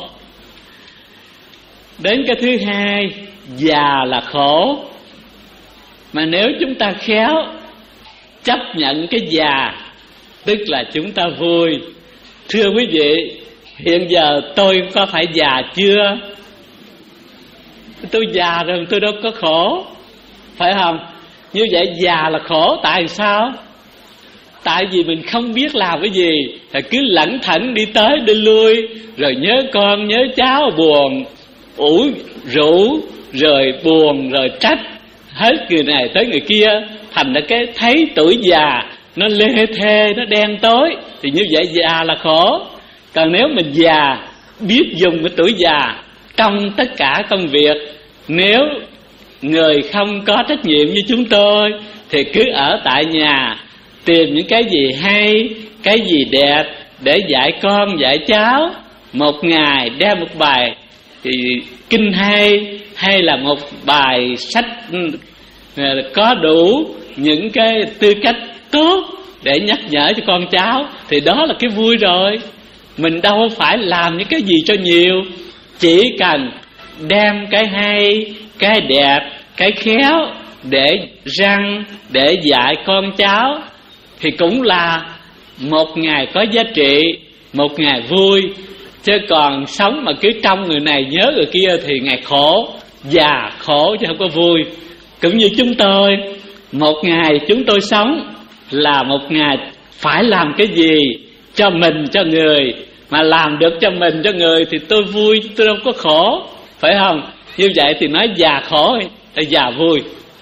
Speaker 3: Đến cái thứ hai, già là khổ. Mà nếu chúng ta khéo chấp nhận cái già, tức là chúng ta vui. Thưa quý vị, hiện giờ tôi có phải già chưa? Tôi già rồi, tôi đâu có khổ, phải không? Như vậy già là khổ, tại sao? Tại vì mình không biết làm cái gì, thì cứ lẩn thẩn đi tới đi lui, rồi nhớ con nhớ cháu, buồn ủ rũ, rồi buồn rồi trách hết người này tới người kia. Thành ra cái thấy tuổi già nó lê thê, nó đen tối, thì như vậy già là khổ. Còn nếu mình già biết dùng cái tuổi già trong tất cả công việc, nếu người không có trách nhiệm như chúng tôi thì cứ ở tại nhà tìm những cái gì hay, cái gì đẹp để dạy con dạy cháu. Một ngày đem một bài thì kinh hay, hay là một bài sách có đủ những cái tư cách tốt để nhắc nhở cho con cháu, thì đó là cái vui rồi. Mình đâu phải làm những cái gì cho nhiều, chỉ cần đem cái hay, cái đẹp, cái khéo để răng, để dạy con cháu, thì cũng là một ngày có giá trị, một ngày vui. Chứ còn sống mà cứ trong người này nhớ người kia thì ngày khổ, già khổ chứ không có vui. Cũng như chúng tôi, một ngày chúng tôi sống là một ngày phải làm cái gì cho mình, cho người. Mà làm được cho mình, cho người thì tôi vui, tôi đâu có khổ, phải không? Như vậy thì nói già khổ hay già vui?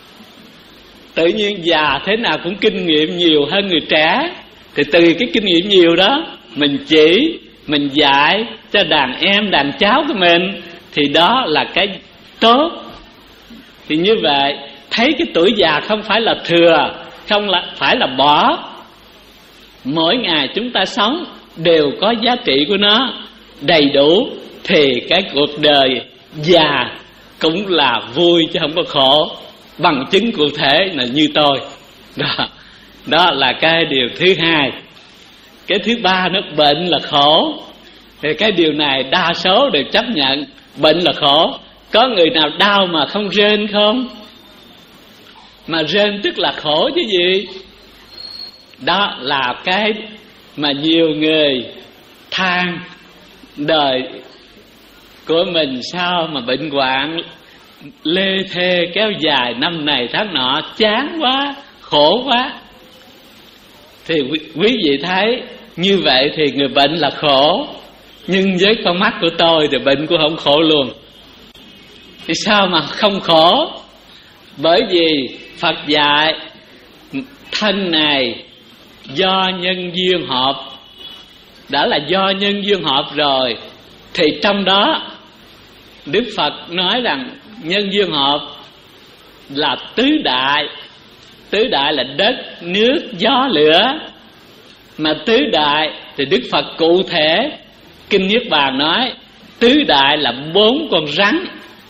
Speaker 3: Tự nhiên già thế nào cũng kinh nghiệm nhiều hơn người trẻ. Thì từ cái kinh nghiệm nhiều đó mình chỉ, mình dạy cho đàn em, đàn cháu của mình, thì đó là cái tốt. Thì như vậy thấy cái tuổi già không phải là thừa, không là phải là bỏ. Mỗi ngày chúng ta sống đều có giá trị của nó đầy đủ, thì cái cuộc đời già cũng là vui chứ không có khổ. Bằng chứng cụ thể là như tôi đó. Đó là cái điều thứ hai. Cái thứ ba, nó bệnh là khổ. Thì cái điều này đa số đều chấp nhận bệnh là khổ. Có người nào đau mà không rên không? Mà rên tức là khổ chứ gì. Đó là cái mà nhiều người than đời của mình sao mà bệnh hoạn lê thê kéo dài năm này tháng nọ, chán quá, khổ quá. Thì quý, quý vị thấy như vậy thì người bệnh là khổ. Nhưng với con mắt của tôi thì bệnh cũng không khổ luôn. Thì sao mà không khổ? Bởi vì Phật dạy thân này do nhân duyên hợp. Đã là do nhân duyên hợp rồi, thì trong đó Đức Phật nói rằng nhân duyên hợp là tứ đại. Tứ đại là đất, nước, gió, lửa. Mà tứ đại thì Đức Phật cụ thể Kinh Niết Bàn nói tứ đại là bốn con rắn.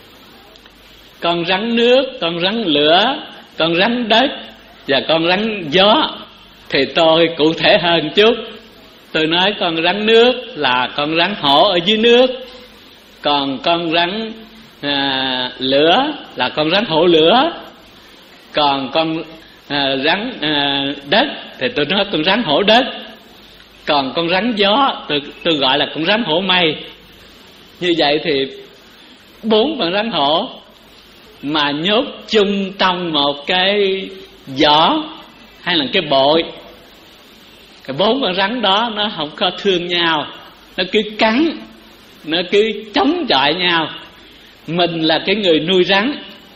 Speaker 3: Con rắn nước, con rắn lửa, con rắn đất và con rắn gió. Thì tôi cụ thể hơn chút. Tôi nói con rắn nước là con rắn hổ ở dưới nước. Còn con rắn à, lửa là con rắn hổ lửa. Còn con à, rắn à, đất thì tôi nói con rắn hổ đất. Còn con rắn gió tôi, tôi gọi là con rắn hổ mây. Như vậy thì bốn con rắn hổ mà nhốt chung trong một cái giỏ hay là cái bội. Cái bốn con rắn đó nó không có thương nhau, nó cứ cắn, nó cứ chống chọi nhau. Mình là cái người nuôi rắn,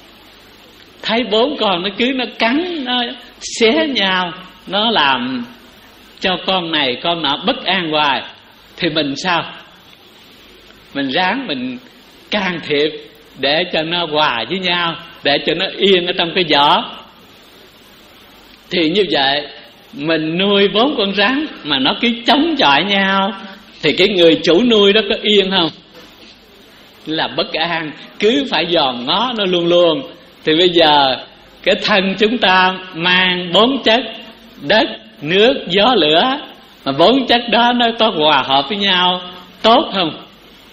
Speaker 3: thấy bốn con nó cứ nó cắn, nó xé nhau, nó làm cho con này con nọ bất an hoài. Thì mình sao? Mình ráng mình can thiệp để cho nó hòa với nhau, để cho nó yên ở trong cái giỏ. Thì như vậy mình nuôi bốn con rắn mà nó cứ chống chọi nhau, thì cái người chủ nuôi đó có yên không? Là bất an, cứ phải dòm ngó nó luôn luôn. Thì bây giờ cái thân chúng ta mang bốn chất đất, nước, gió, lửa, mà bốn chất đó nó có hòa hợp với nhau tốt không?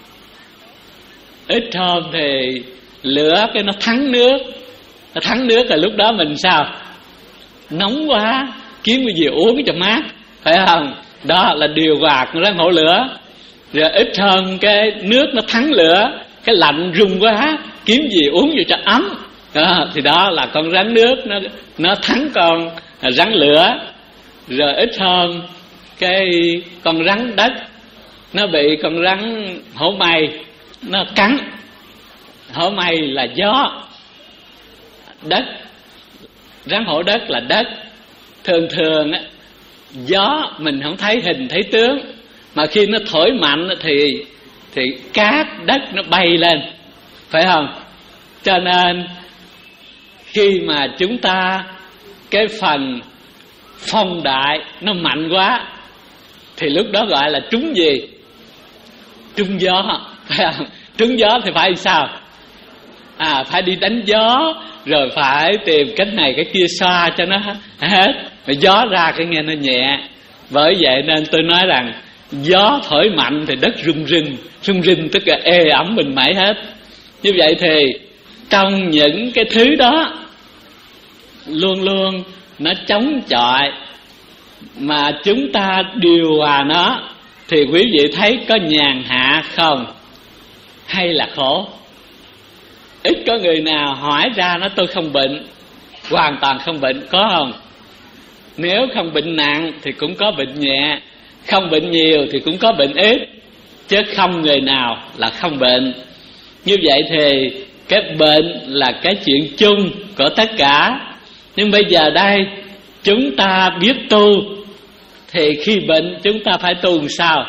Speaker 3: Ít hôm thì lửa cái nó thắng nước, nó thắng nước là lúc đó mình sao? Nóng quá, kiếm cái gì uống cho mát, phải không? Đó là điều hòa con rắn hổ lửa. Rồi ít hơn cái nước nó thắng lửa, cái lạnh rung quá, kiếm gì uống vô cho ấm. Đó, thì đó là con rắn nước nó nó thắng con rắn lửa. Rồi ít hơn cái con rắn đất nó bị con rắn hổ mây nó cắn. Hổ mây là gió, đất, rắn hổ đất là đất. Thường thường á, gió mình không thấy hình thấy tướng, mà khi nó thổi mạnh thì thì cát đất nó bay lên, phải không? Cho nên khi mà chúng ta cái phần phong đại nó mạnh quá thì lúc đó gọi là trúng gì? Trúng gió, phải không? Trúng gió thì phải sao? À, phải đi đánh gió, rồi phải tìm cách này cái kia xoa cho nó hết. Rồi gió ra cái nghe nó nhẹ. Bởi vậy nên tôi nói rằng gió thổi mạnh thì đất rung rinh. Rung rinh tức là ê ẩm mình mẩy hết. Như vậy thì trong những cái thứ đó luôn luôn nó chống chọi, mà chúng ta điều hòa nó, thì quý vị thấy có nhàn hạ không? Hay là khổ? Ít có người nào hỏi ra nó tôi không bệnh, hoàn toàn không bệnh, có không? Nếu không bệnh nặng thì cũng có bệnh nhẹ, không bệnh nhiều thì cũng có bệnh ít, chứ không người nào là không bệnh. Như vậy thì cái bệnh là cái chuyện chung của tất cả. Nhưng bây giờ đây chúng ta biết tu, thì khi bệnh chúng ta phải tu làm sao?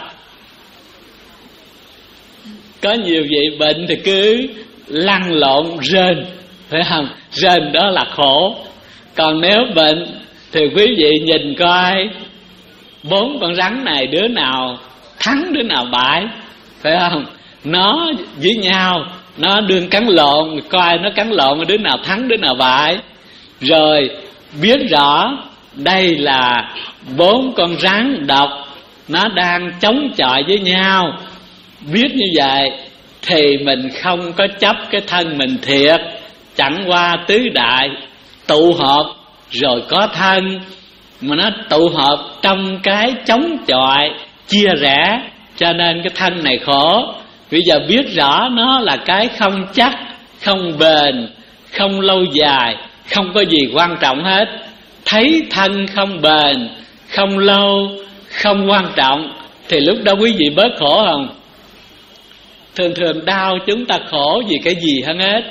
Speaker 3: Có nhiều vị bệnh thì cứ lăn lộn rên, phải không? Rên đó là khổ. Còn nếu bệnh thì quý vị nhìn coi bốn con rắn này đứa nào thắng đứa nào bại, phải không? Nó với nhau, nó đương cắn lộn, coi nó cắn lộn đứa nào thắng đứa nào bại. Rồi biết rõ đây là bốn con rắn độc, nó đang chống chọi với nhau. Biết như vậy thì mình không có chấp cái thân mình thiệt, chẳng qua tứ đại tụ hợp rồi có thân, mà nó tụ hợp trong cái chống chọi chia rẽ, cho nên cái thân này khổ. Bây giờ biết rõ nó là cái không chắc, không bền, không lâu dài, không có gì quan trọng hết. Thấy thân không bền, không lâu, không quan trọng, thì lúc đó quý vị bớt khổ không? Thường thường đau chúng ta khổ vì cái gì hơn hết?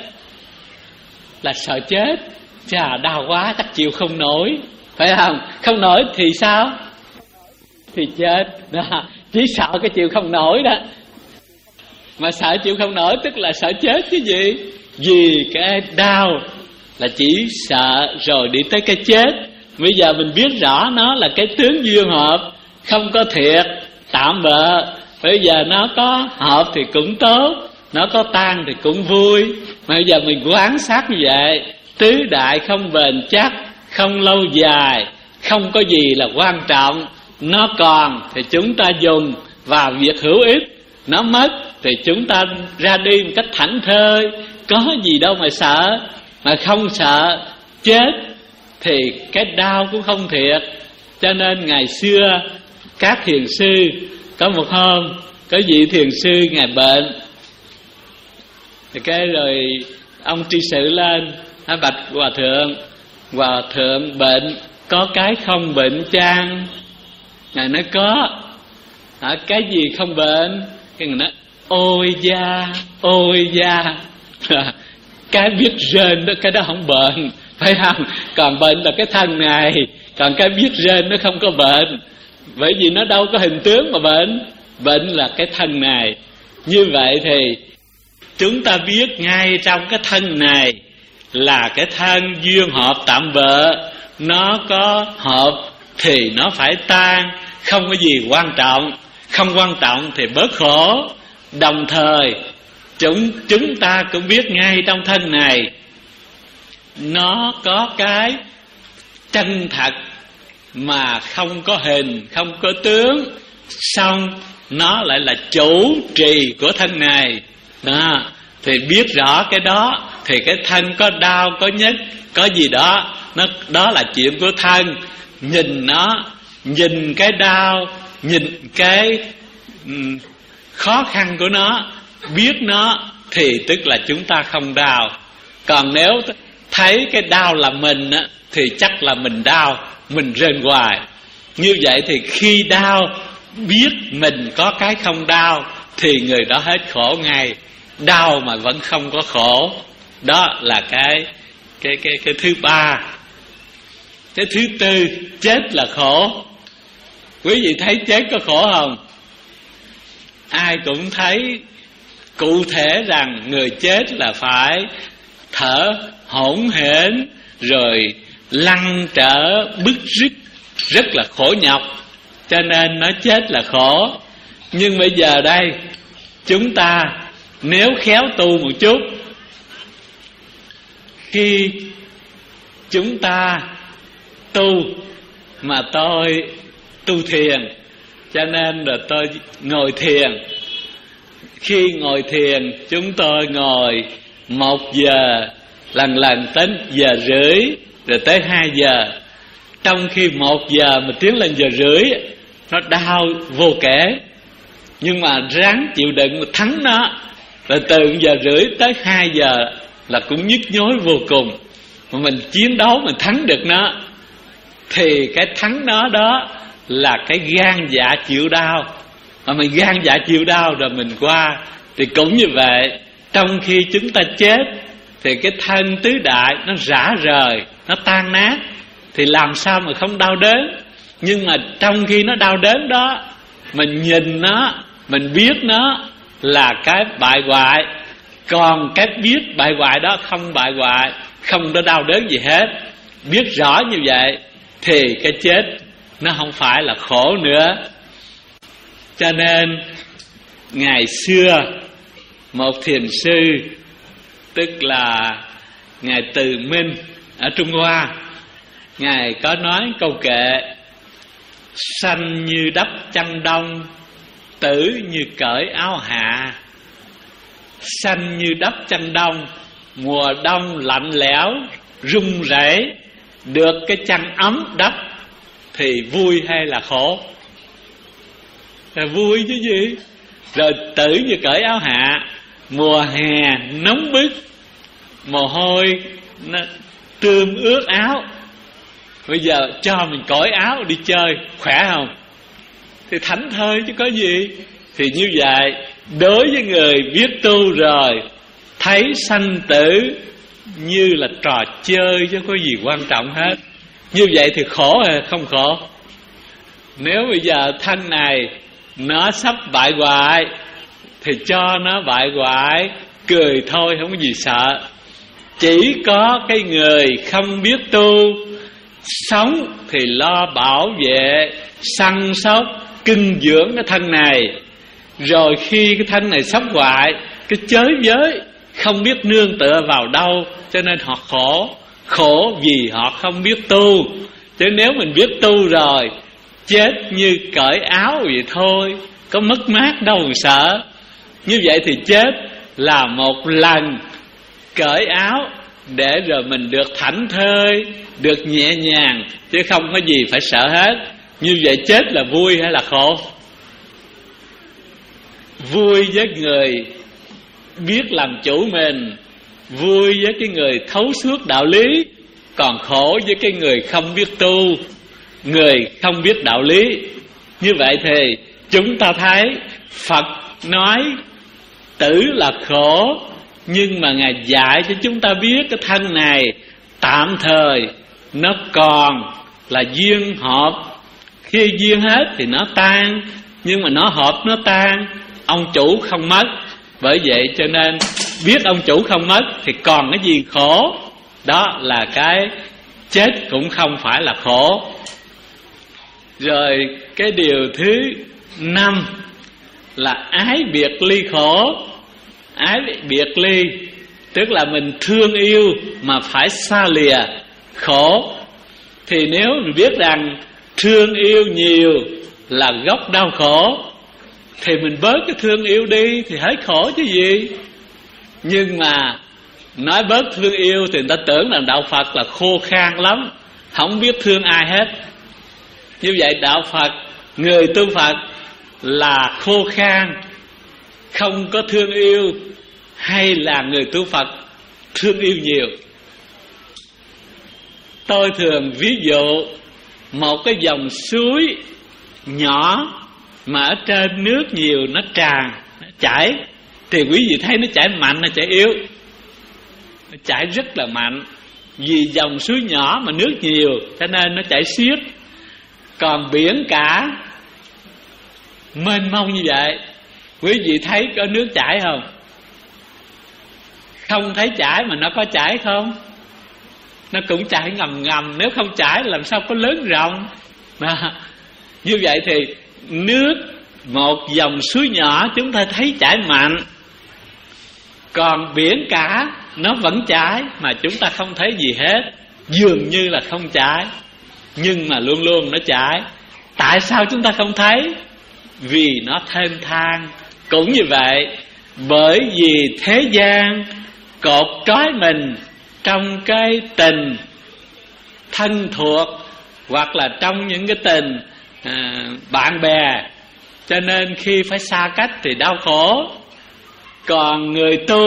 Speaker 3: Là sợ chết. Chà, đau quá chắc chịu không nổi, phải không? Không nổi thì sao? Thì chết đó. Chỉ sợ cái chịu không nổi đó. Mà sợ chịu không nổi tức là sợ chết chứ gì. Vì cái đau là chỉ sợ rồi đi tới cái chết. Bây giờ mình biết rõ nó là cái tướng duyên hợp, không có thiệt, tạm bợ. Bây giờ nó có hợp thì cũng tốt, nó có tan thì cũng vui. Mà bây giờ mình quán sát như vậy, tứ đại không bền chắc, không lâu dài, không có gì là quan trọng. Nó còn thì chúng ta dùng vào việc hữu ích, nó mất thì chúng ta ra đi một cách thảnh thơi. Có gì đâu mà sợ. Mà không sợ chết thì cái đau cũng không thiệt. Cho nên ngày xưa các thiền sư, có một hôm có vị thiền sư ngài bệnh, thì cái rồi ông tri sự lên nói bạch hòa thượng, hòa thượng bệnh có cái không bệnh chăng? Ngài nói có. À, cái gì không bệnh? Cái người nói ôi da, ôi da. Cái biết rên đó, cái đó không bệnh, phải không? Còn bệnh là cái thân này, còn cái biết rên nó không có bệnh. Bởi vì nó đâu có hình tướng mà bệnh. Bệnh là cái thân này. Như vậy thì chúng ta biết ngay trong cái thân này là cái thân duyên hợp tạm bợ, nó có hợp thì nó phải tan, không có gì quan trọng. Không quan trọng thì bớt khổ. Đồng thời chúng chúng ta cũng biết ngay trong thân này nó có cái chân thật mà không có hình, không có tướng, xong nó lại là chủ trì của thân này. Đó, thì biết rõ cái đó thì cái thân có đau, có nhức, có gì đó, nó đó là chuyện của thân. Nhìn nó, nhìn cái đau, nhìn cái um, khó khăn của nó, biết nó thì tức là chúng ta không đau. Còn nếu thấy cái đau là mình á, thì chắc là mình đau, mình rên hoài. Như vậy thì khi đau biết mình có cái không đau thì người đó hết khổ ngay. Đau mà vẫn không có khổ, đó là cái cái cái cái thứ ba. Cái thứ tư, chết là khổ. Quý vị thấy chết có khổ không? Ai cũng thấy cụ thể rằng người chết là phải thở hổn hển, rồi lăn trở bứt rứt, rất là khổ nhọc, cho nên nó chết là khổ. Nhưng bây giờ đây chúng ta nếu khéo tu một chút, khi chúng ta tu mà tôi tu thiền, cho nên là tôi ngồi thiền. Khi ngồi thiền chúng tôi ngồi một giờ, lần lần đến giờ rưỡi, rồi tới hai giờ. Trong khi một giờ mà tiến lên giờ rưỡi, nó đau vô kể, nhưng mà ráng chịu đựng mà thắng nó. Rồi từ giờ rưỡi tới hai giờ là cũng nhức nhối vô cùng, mà mình chiến đấu mình thắng được nó, thì cái thắng nó đó là cái gan dạ chịu đau. Mà mình gan dạ chịu đau rồi mình qua. Thì cũng như vậy, trong khi chúng ta chết thì cái thân tứ đại nó rã rời, nó tan nát, thì làm sao mà không đau đớn. Nhưng mà trong khi nó đau đớn đó, mình nhìn nó, mình biết nó là cái bại hoại. Còn cái biết bại hoại đó không bại hoại, không có đau đớn gì hết, biết rõ như vậy thì cái chết nó không phải là khổ nữa. Cho nên ngày xưa một thiền sư, tức là ngài Từ Minh ở Trung Hoa, ngài có nói câu kệ: sanh như đắp chăn đông, tử như cởi áo hạ. Sanh như đắp chăn đông, mùa đông lạnh lẽo run rẩy, được cái chăn ấm đắp thì vui hay là khổ? Là vui chứ gì. Rồi tử như cởi áo hạ, mùa hè nóng bức, mồ hôi nó tươm ướt áo, bây giờ cho mình cởi áo đi chơi, khỏe không? Thì thảnh thơi chứ có gì. Thì như vậy, đối với người biết tu rồi, thấy sanh tử như là trò chơi chứ có gì quan trọng hết. Như vậy thì khổ hay không khổ? Nếu bây giờ thân này nó sắp bại hoại thì cho nó bại hoại, cười thôi, không có gì sợ. Chỉ có cái người không biết tu, sống thì lo bảo vệ, săn sóc, cưng dưỡng cái thân này. Rồi khi cái thân này sắp hoại, cái chới giới không biết nương tựa vào đâu, cho nên họ khổ. Khổ vì họ không biết tu. Chứ nếu mình biết tu rồi, chết như cởi áo vậy thôi, có mất mát đâu mà sợ. Như vậy thì chết là một lần cởi áo để rồi mình được thảnh thơi, được nhẹ nhàng, chứ không có gì phải sợ hết. Như vậy chết là vui hay là khổ? Vui với người biết làm chủ mình, vui với cái người thấu suốt đạo lý. Còn khổ với cái người không biết tu, người không biết đạo lý. Như vậy thì chúng ta thấy Phật nói tử là khổ, nhưng mà Ngài dạy cho chúng ta biết cái thân này tạm thời nó còn là duyên hợp. Khi duyên hết thì nó tan, nhưng mà nó hợp nó tan, ông chủ không mất. Bởi vậy cho nên biết ông chủ không mất thì còn cái gì khổ. Đó là cái chết cũng không phải là khổ. Rồi cái điều thứ năm là ái biệt ly khổ. Ái biệt ly tức là mình thương yêu mà phải xa lìa, khổ. Thì nếu mình biết rằng thương yêu nhiều là gốc đau khổ, thì mình bớt cái thương yêu đi thì hết khổ chứ gì. Nhưng mà nói bớt thương yêu thì người ta tưởng là đạo Phật là khô khan lắm, không biết thương ai hết. Như vậy đạo Phật, người tu Phật là khô khan, không có thương yêu, hay là người tu Phật thương yêu nhiều? Tôi thường ví dụ một cái dòng suối nhỏ mà ở trên nước nhiều nó tràn, nó chảy, thì quý vị thấy nó chảy mạnh hay chảy yếu? Nó chảy rất là mạnh. Vì dòng suối nhỏ mà nước nhiều cho nên nó chảy xiết. Còn biển cả mênh mông như vậy, quý vị thấy có nước chảy không? Không thấy chảy mà nó có chảy không? Nó cũng chảy ngầm ngầm. Nếu không chảy làm sao có lớn rộng à. Như vậy thì nước, một dòng suối nhỏ chúng ta thấy chảy mạnh, còn biển cả nó vẫn chảy mà chúng ta không thấy gì hết, dường như là không chảy, nhưng mà luôn luôn nó chảy. Tại sao chúng ta không thấy? Vì nó thênh thang. Cũng như vậy, bởi vì thế gian cột trói mình trong cái tình thân thuộc, hoặc là trong những cái tình à, bạn bè, cho nên khi phải xa cách thì đau khổ. Còn người tu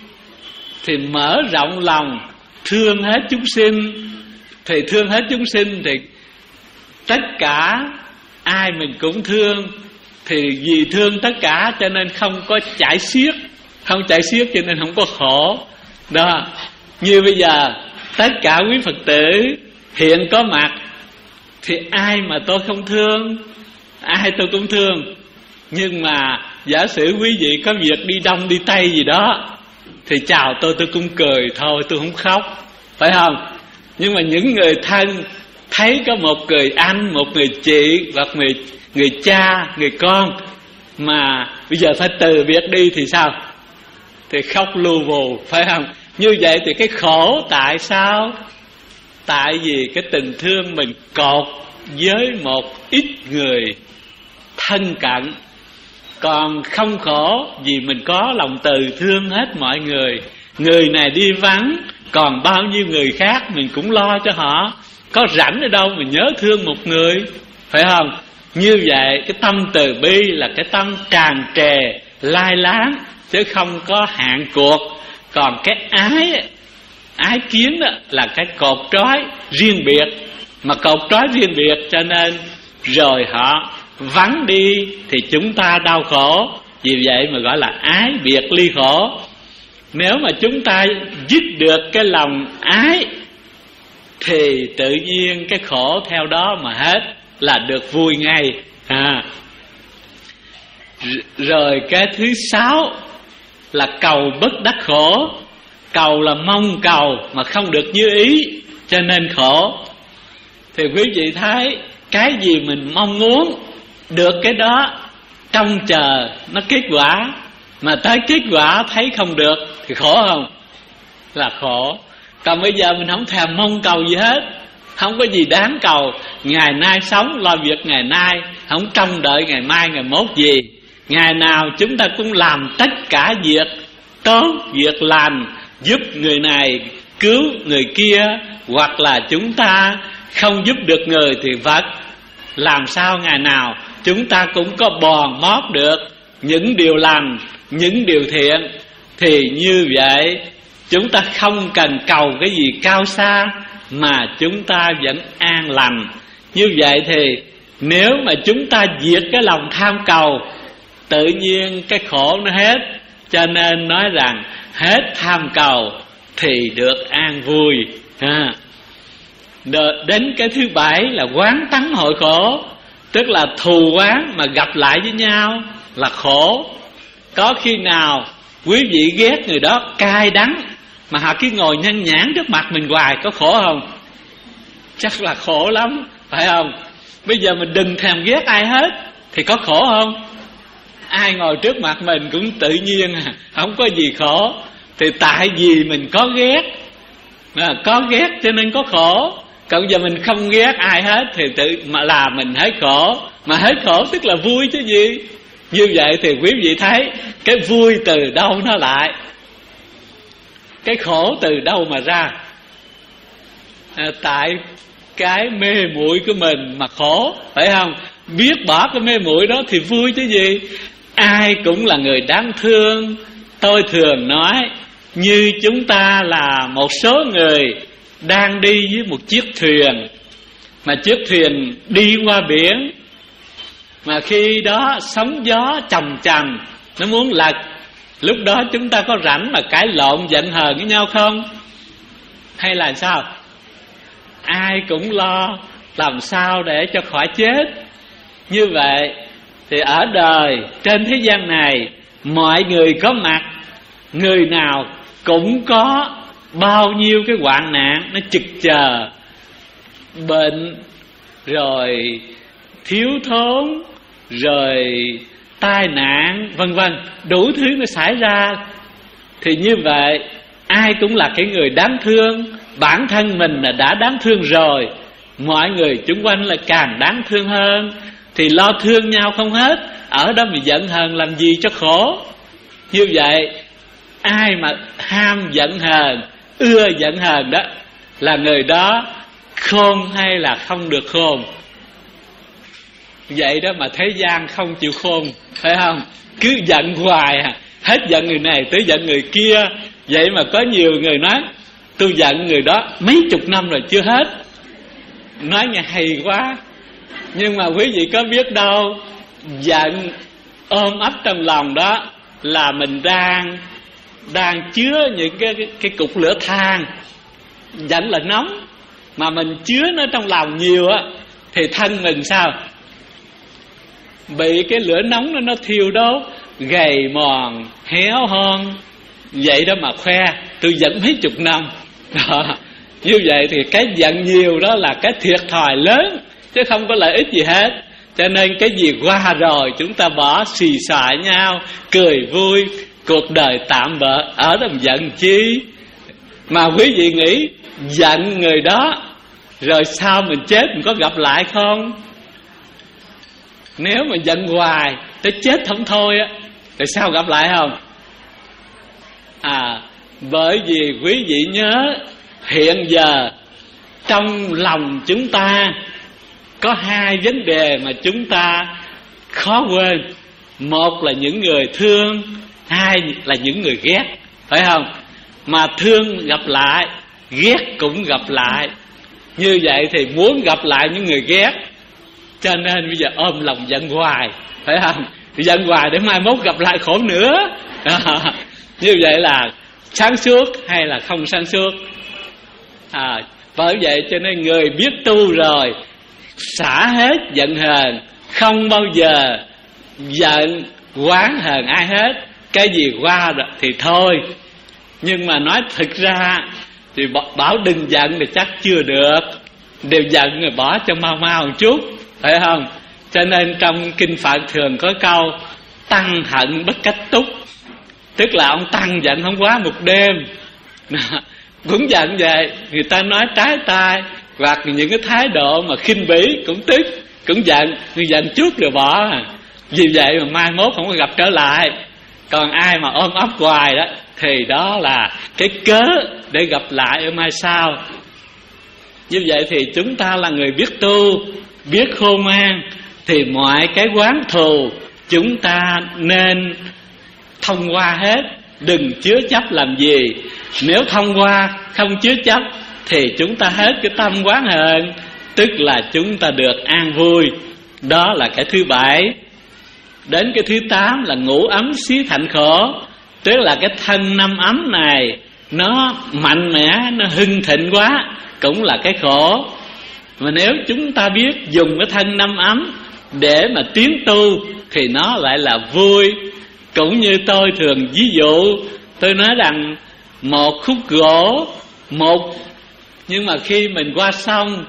Speaker 3: thì mở rộng lòng, thương hết chúng sinh. Thì thương hết chúng sinh thì tất cả ai mình cũng thương. Thì vì thương tất cả cho nên không có chảy xiết. Không chảy xiết cho nên không có khổ. Đó. Như bây giờ tất cả quý Phật tử hiện có mặt, thì ai mà tôi không thương? Ai tôi cũng thương. Nhưng mà giả sử quý vị có việc đi đông đi tây gì đó thì chào tôi tôi cũng cười thôi, tôi không khóc, phải không? Nhưng mà những người thân thấy có một người anh, một người chị, hoặc người, người cha, người con mà bây giờ phải từ biệt đi thì sao? Thì khóc lu bù, phải không? Như vậy thì cái khổ tại sao? Tại vì cái tình thương mình cột với một ít người thân cận. Còn không khổ vì mình có lòng từ thương hết mọi người. Người này đi vắng, còn bao nhiêu người khác mình cũng lo cho họ. Có rảnh ở đâu mình nhớ thương một người, phải không? Như vậy cái tâm từ bi là cái tâm tràn trề, lai láng, chứ không có hạn cuộc. Còn cái ái, ái kiến đó là cái cột trói riêng biệt. Mà cột trói riêng biệt cho nên rồi họ vắng đi thì chúng ta đau khổ. Vì vậy mà gọi là ái biệt ly khổ. Nếu mà chúng ta dứt được cái lòng ái thì tự nhiên cái khổ theo đó mà hết, là được vui ngay à. Rồi cái thứ sáu là cầu bất đắc khổ. Cầu là mong cầu mà không được như ý cho nên khổ. Thì quý vị thấy cái gì mình mong muốn được cái đó, trông chờ nó kết quả, mà tới kết quả thấy không được thì khổ không? Là khổ. Còn bây giờ mình không thèm mong cầu gì hết, không có gì đáng cầu. Ngày nay sống lo việc ngày nay, không trông đợi ngày mai ngày mốt gì. Ngày nào chúng ta cũng làm tất cả việc tốt, việc lành, giúp người này, cứu người kia. Hoặc là chúng ta không giúp được người thì vật, làm sao ngày nào chúng ta cũng có bòn mót được những điều lành, những điều thiện. Thì như vậy chúng ta không cần cầu cái gì cao xa, mà chúng ta vẫn an lành. Như vậy thì nếu mà chúng ta diệt cái lòng tham cầu, tự nhiên cái khổ nó hết. Cho nên nói rằng hết tham cầu thì được an vui à. Đến cái thứ bảy là quán tắng hội khổ. Tức là thù oán mà gặp lại với nhau là khổ. Có khi nào quý vị ghét người đó cay đắng mà họ cứ ngồi nhăn nhãn trước mặt mình hoài, có khổ không? chắc là khổ lắm, phải không? Bây giờ mình đừng thèm ghét ai hết thì có khổ không? Ai ngồi trước mặt mình cũng tự nhiên, không có gì khổ. Thì tại vì mình có ghét, à, có ghét cho nên có khổ. Còn giờ mình không ghét ai hết thì tự mà là mình hết khổ. Mà hết khổ tức là vui chứ gì. Như vậy thì quý vị thấy cái vui từ đâu nó lại, cái khổ từ đâu mà ra? À, tại cái mê muội của mình mà khổ, phải không? Biết bỏ cái mê muội đó thì vui chứ gì. Ai cũng là người đáng thương. Tôi thường nói như chúng ta là một số người đang đi với một chiếc thuyền, mà chiếc thuyền đi qua biển, mà khi đó sóng gió chầm chầm, nó muốn lật. Lúc đó chúng ta có rảnh mà cãi lộn giận hờn với nhau không? Hay là sao? Ai cũng lo làm sao để cho khỏi chết. Như vậy thì ở đời, trên thế gian này, mọi người có mặt, người nào cũng có bao nhiêu cái hoạn nạn nó trực chờ. Bệnh, rồi thiếu thốn, rồi tai nạn, vân vân, đủ thứ nó xảy ra. Thì như vậy ai cũng là cái người đáng thương. Bản thân mình là đã đáng thương rồi, mọi người xung quanh là càng đáng thương hơn. Thì lo thương nhau không hết, ở đó mà giận hờn làm gì cho khổ. Như vậy ai mà ham giận hờn, ưa giận hờn đó là người đó khôn hay là không được khôn. Vậy đó mà thế gian không chịu khôn, phải không? Cứ giận hoài à, hết giận người này tới giận người kia. Vậy mà có nhiều người nói tôi giận người đó mấy chục năm rồi chưa hết. Nói nghe hay quá. Nhưng mà quý vị có biết đâu, giận ôm ấp trong lòng đó là mình đang đang chứa những cái, cái, cái cục lửa than. Giận là nóng, mà mình chứa nó trong lòng nhiều á, thì thân mình sao? Bị cái lửa nóng đó nó thiêu đốt, gầy mòn, héo hon. Vậy đó mà khoe tôi giận mấy chục năm đó. Như vậy thì cái giận nhiều đó là cái thiệt thòi lớn, chứ không có lợi ích gì hết. Cho nên cái gì qua rồi chúng ta bỏ, xì xòa nhau, cười vui. Cuộc đời tạm bợ, ở đó mình giận chi? Mà quý vị nghĩ giận người đó rồi sao mình chết mình có gặp lại không? Nếu mà giận hoài tới chết không thôi á, thì sao gặp lại không? À, bởi vì quý vị nhớ hiện giờ trong lòng chúng ta có hai vấn đề mà chúng ta khó quên. Một là những người thương, hai là những người ghét, phải không? Mà thương gặp lại, ghét cũng gặp lại. Như vậy thì muốn gặp lại những người ghét, cho nên bây giờ ôm lòng giận hoài, phải không? Giận hoài để mai mốt gặp lại khổ nữa. À, như vậy là sáng suốt hay là không sáng suốt? À, bởi vậy cho nên người biết tu rồi xả hết giận hờn, không bao giờ giận oán hờn ai hết. Cái gì qua rồi thì thôi. Nhưng mà nói thực ra thì bảo đừng giận thì chắc chưa được. Đều giận rồi bỏ cho mau mau một chút, phải không? Cho nên trong kinh Phật thường có câu tăng hận bất cách túc. Tức là ông tăng giận không quá một đêm. Cũng giận vậy, người ta nói trái tai, hoặc những cái thái độ mà khinh bỉ cũng tức, cũng giận, nhưng giận chút rồi bỏ. Vì vậy mà mai mốt không có gặp trở lại. Còn ai mà ôm ấp hoài đó thì đó là cái cớ để gặp lại ở mai sau. Như vậy thì chúng ta là người biết tu, biết khôn ngoan, thì mọi cái oán thù chúng ta nên thông qua hết, đừng chứa chấp làm gì. Nếu thông qua không chứa chấp thì chúng ta hết cái tâm oán hận, tức là chúng ta được an vui. Đó là cái thứ bảy. Đến cái thứ tám là ngũ ấm xí thạnh khổ. Tức là cái thân năm ấm này nó mạnh mẽ, nó hưng thịnh quá, cũng là cái khổ. Mà nếu chúng ta biết dùng cái thân năm ấm để mà tiến tu thì nó lại là vui. Cũng như tôi thường ví dụ, tôi nói rằng một khúc gỗ, một nhưng mà khi mình qua sông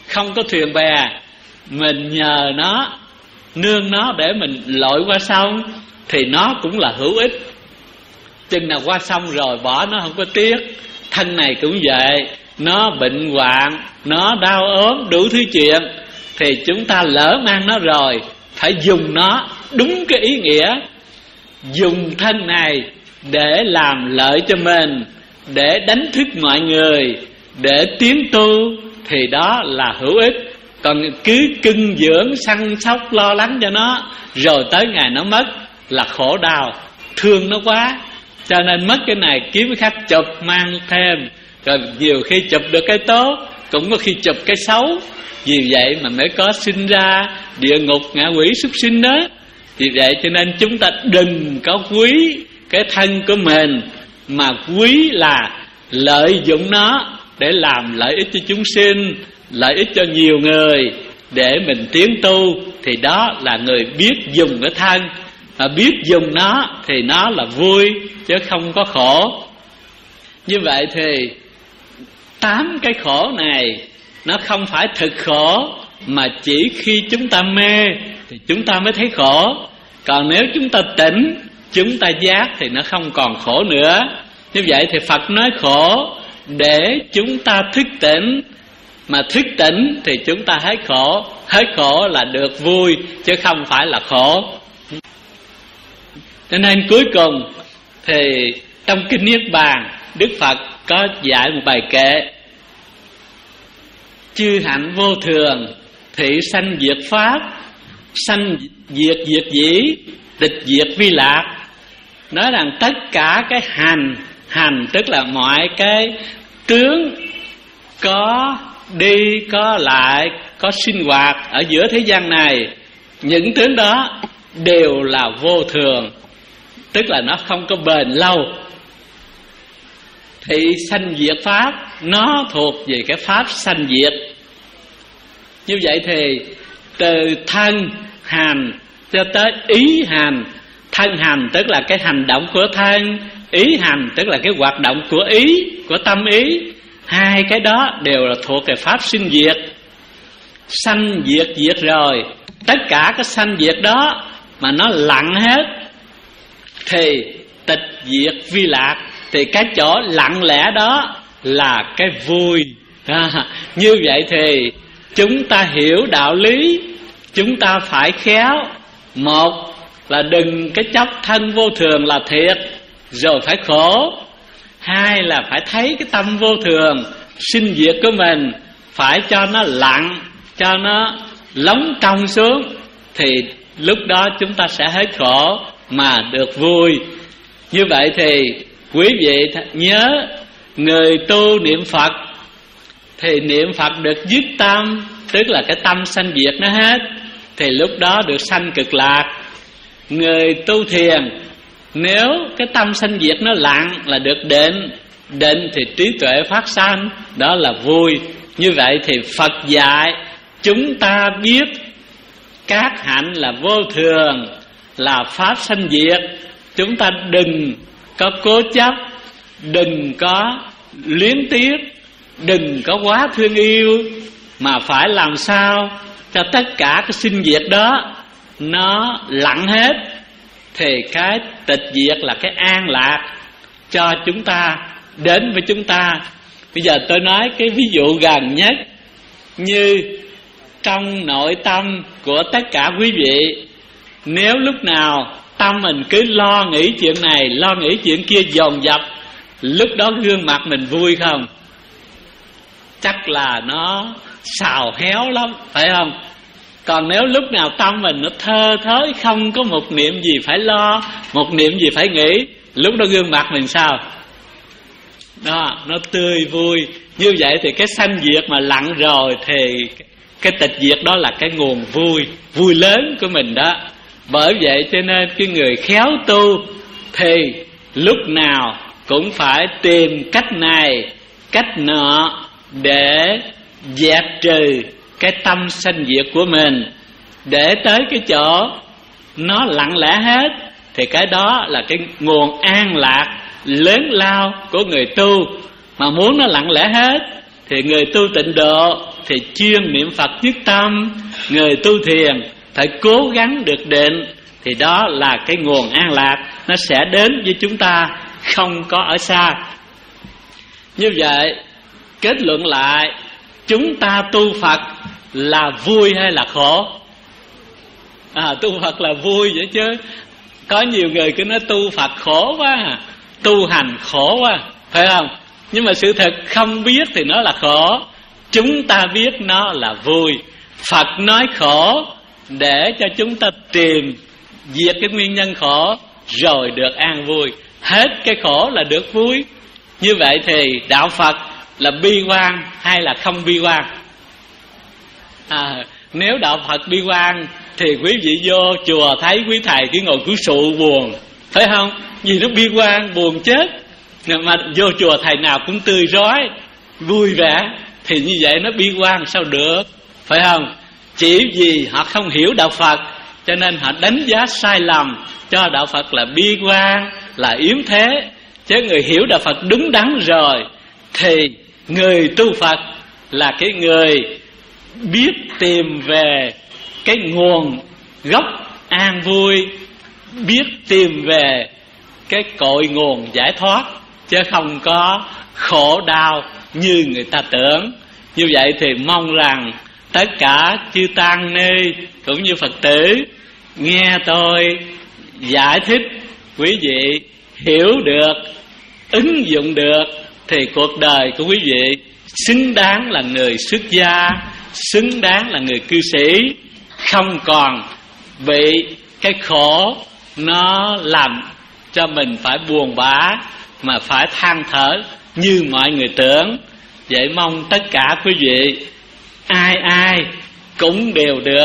Speaker 3: không có thuyền bè, mình nhờ nó, nương nó để mình lội qua sông, thì nó cũng là hữu ích. Chừng nào qua sông rồi bỏ nó không có tiếc. Thân này cũng vậy, nó bệnh hoạn, nó đau ốm, đủ thứ chuyện, thì chúng ta lỡ mang nó rồi, phải dùng nó đúng cái ý nghĩa. Dùng thân này để làm lợi cho mình, để đánh thức mọi người, để tiến tu, thì đó là hữu ích. Còn cứ cưng dưỡng, săn sóc, lo lắng cho nó, rồi tới ngày nó mất là khổ đau, thương nó quá. Cho nên mất cái này kiếm cái khác chụp mang thêm. Rồi nhiều khi chụp được cái tốt, cũng có khi chụp cái xấu. Vì vậy mà mới có sinh ra địa ngục, ngạ quỷ, súc sinh đó. Vì vậy cho nên chúng ta đừng có quý cái thân của mình, mà quý là lợi dụng nó để làm lợi ích cho chúng sinh, lợi ích cho nhiều người, để mình tiến tu. Thì đó là người biết dùng cái thân, mà biết dùng nó thì nó là vui chứ không có khổ. Như vậy thì tám cái khổ này nó không phải thực khổ, mà chỉ khi chúng ta mê thì chúng ta mới thấy khổ. Còn nếu chúng ta tỉnh, chúng ta giác thì nó không còn khổ nữa. Như vậy thì Phật nói khổ để chúng ta thức tỉnh, mà thức tỉnh thì chúng ta hết khổ. Hết khổ là được vui chứ không phải là khổ. Cho nên cuối cùng thì trong Kinh Niết Bàn, Đức Phật có dạy một bài kệ: chư hạnh vô thường, thị sanh diệt pháp, sanh diệt diệt dĩ, tịch diệt vi lạc. Nói rằng tất cả cái hành, hành tức là mọi cái tướng có đi có lại, có sinh hoạt ở giữa thế gian này, những tướng đó đều là vô thường, tức là nó không có bền lâu. Thị sanh diệt pháp, nó thuộc về cái pháp sanh diệt. Như vậy thì từ thân hành cho tới ý hành. Thân hành tức là cái hành động của thân, ý hành tức là cái hoạt động của ý, của tâm ý. Hai cái đó đều là thuộc về pháp sinh diệt. Sanh diệt diệt rồi, tất cả cái sanh diệt đó mà nó lặng hết thì tịch diệt vi lạc. Thì cái chỗ lặng lẽ đó là cái vui. À, như vậy thì chúng ta hiểu đạo lý, chúng ta phải khéo. Một là đừng cái chấp thân vô thường là thiệt rồi phải khổ. Hai là phải thấy cái tâm vô thường sinh diệt của mình, phải cho nó lặng, cho nó lắng trong xuống, thì lúc đó chúng ta sẽ hết khổ mà được vui. Như vậy thì quý vị nhớ, người tu niệm Phật thì niệm Phật được dứt tâm, tức là cái tâm sanh diệt nó hết, thì lúc đó được sanh cực lạc. Người tu thiền, nếu cái tâm sanh diệt nó lặng là được định, định thì trí tuệ phát sanh, đó là vui. Như vậy thì Phật dạy chúng ta biết các hạnh là vô thường, là pháp sanh diệt. Chúng ta đừng có cố chấp, đừng có luyến tiếc, đừng có quá thương yêu, mà phải làm sao cho tất cả cái sinh diệt đó nó lặng hết, thì cái tịch diệt là cái an lạc cho chúng ta, đến với chúng ta. Bây giờ tôi nói cái ví dụ gần nhất, như trong nội tâm của tất cả quý vị, nếu lúc nào tâm mình cứ lo nghĩ chuyện này, lo nghĩ chuyện kia dồn dập, lúc đó gương mặt mình vui không? Chắc là nó xào héo lắm, phải không? Còn nếu lúc nào tâm mình nó thơ thới, không có một niệm gì phải lo, một niệm gì phải nghĩ, lúc đó gương mặt mình sao? Đó, nó tươi vui. Như vậy thì cái sanh diệt mà lặng rồi, thì cái tịch diệt đó là cái nguồn vui, vui lớn của mình đó. Bởi vậy cho nên cái người khéo tu thì lúc nào cũng phải tìm cách này, cách nọ để dẹp trừ cái tâm sanh diệt của mình, để tới cái chỗ nó lặng lẽ hết, thì cái đó là cái nguồn an lạc lớn lao của người tu. Mà muốn nó lặng lẽ hết thì người tu tịnh độ thì chuyên niệm Phật nhất tâm. Người tu thiền phải cố gắng được định, thì đó là cái nguồn an lạc, nó sẽ đến với chúng ta, không có ở xa. Như vậy kết luận lại, chúng ta tu Phật là vui hay là khổ? À, tu Phật là vui vậy chứ. Có nhiều người cứ nói tu Phật khổ quá, tu hành khổ quá, phải không? Nhưng mà sự thật không biết thì nó là khổ, chúng ta biết nó là vui. Phật nói khổ để cho chúng ta tìm diệt cái nguyên nhân khổ, rồi được an vui. Hết cái khổ là được vui. Như vậy thì đạo Phật là bi quan hay là không bi quan? À, nếu đạo Phật bi quan thì quý vị vô chùa thấy quý thầy cứ ngồi cứ sụ buồn, phải không? Vì nó bi quan buồn chết. Mà vô chùa thầy nào cũng tươi rói, vui vẻ, thì như vậy nó bi quan sao được, phải không? Chỉ vì họ không hiểu đạo Phật cho nên họ đánh giá sai lầm, cho đạo Phật là bi quan, là yếm thế. Chứ người hiểu đạo Phật đúng đắn rồi thì người tu Phật là cái người biết tìm về cái nguồn gốc an vui, biết tìm về cái cội nguồn giải thoát, chứ không có khổ đau như người ta tưởng. Như vậy thì mong rằng tất cả chư tăng ni cũng như Phật tử nghe tôi giải thích, quý vị hiểu được, ứng dụng được, thì cuộc đời của quý vị xứng đáng là người xuất gia, xứng đáng là người cư sĩ, không còn bị cái khổ nó làm cho mình phải buồn bã mà phải than thở như mọi người tưởng. Vậy mong tất cả quý vị ai ai cũng đều được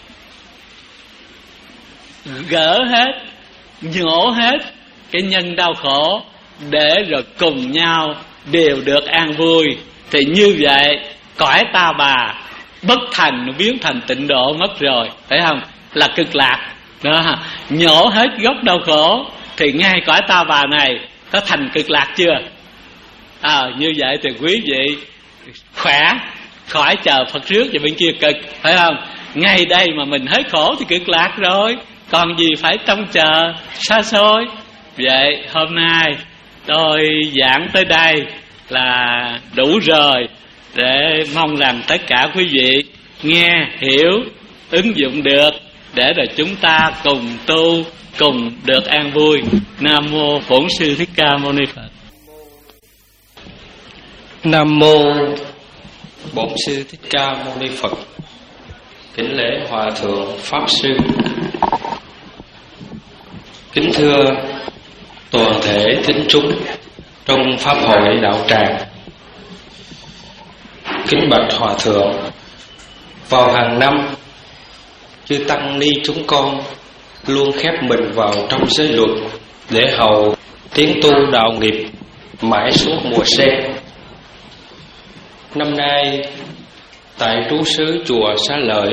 Speaker 3: gỡ hết, nhổ hết cái nhân đau khổ, để rồi cùng nhau đều được an vui. Thì như vậy cõi ta bà bất thành nó biến thành tịnh độ mất rồi, phải không? Là cực lạc đó. Nhổ hết gốc đau khổ thì ngay cõi ta bà này có thành cực lạc chưa? À, như vậy thì quý vị khỏe, khỏi chờ Phật rước và bên kia cực, phải không? Ngay đây mà mình hết khổ thì cực lạc rồi, còn gì phải trông chờ xa xôi. Vậy hôm nay tôi giảng tới đây là đủ rồi, để mong rằng tất cả quý vị nghe, hiểu, ứng dụng được, để rồi chúng ta cùng tu, cùng được an vui. Nam mô Bổn Sư Thích Ca Mâu Ni Phật.
Speaker 1: Nam mô Bổn Sư Thích Ca Mâu Ni Phật. Kính lễ Hòa Thượng Pháp Sư. Kính thưa toàn thể tín chúng trong Pháp hội đạo tràng. Kính bạch Hòa Thượng, vào hàng năm chư tăng ni chúng con luôn khép mình vào trong giới luật để hầu tiến tu đạo nghiệp mãi suốt mùa sen. Năm nay tại trú xứ chùa Xá Lợi,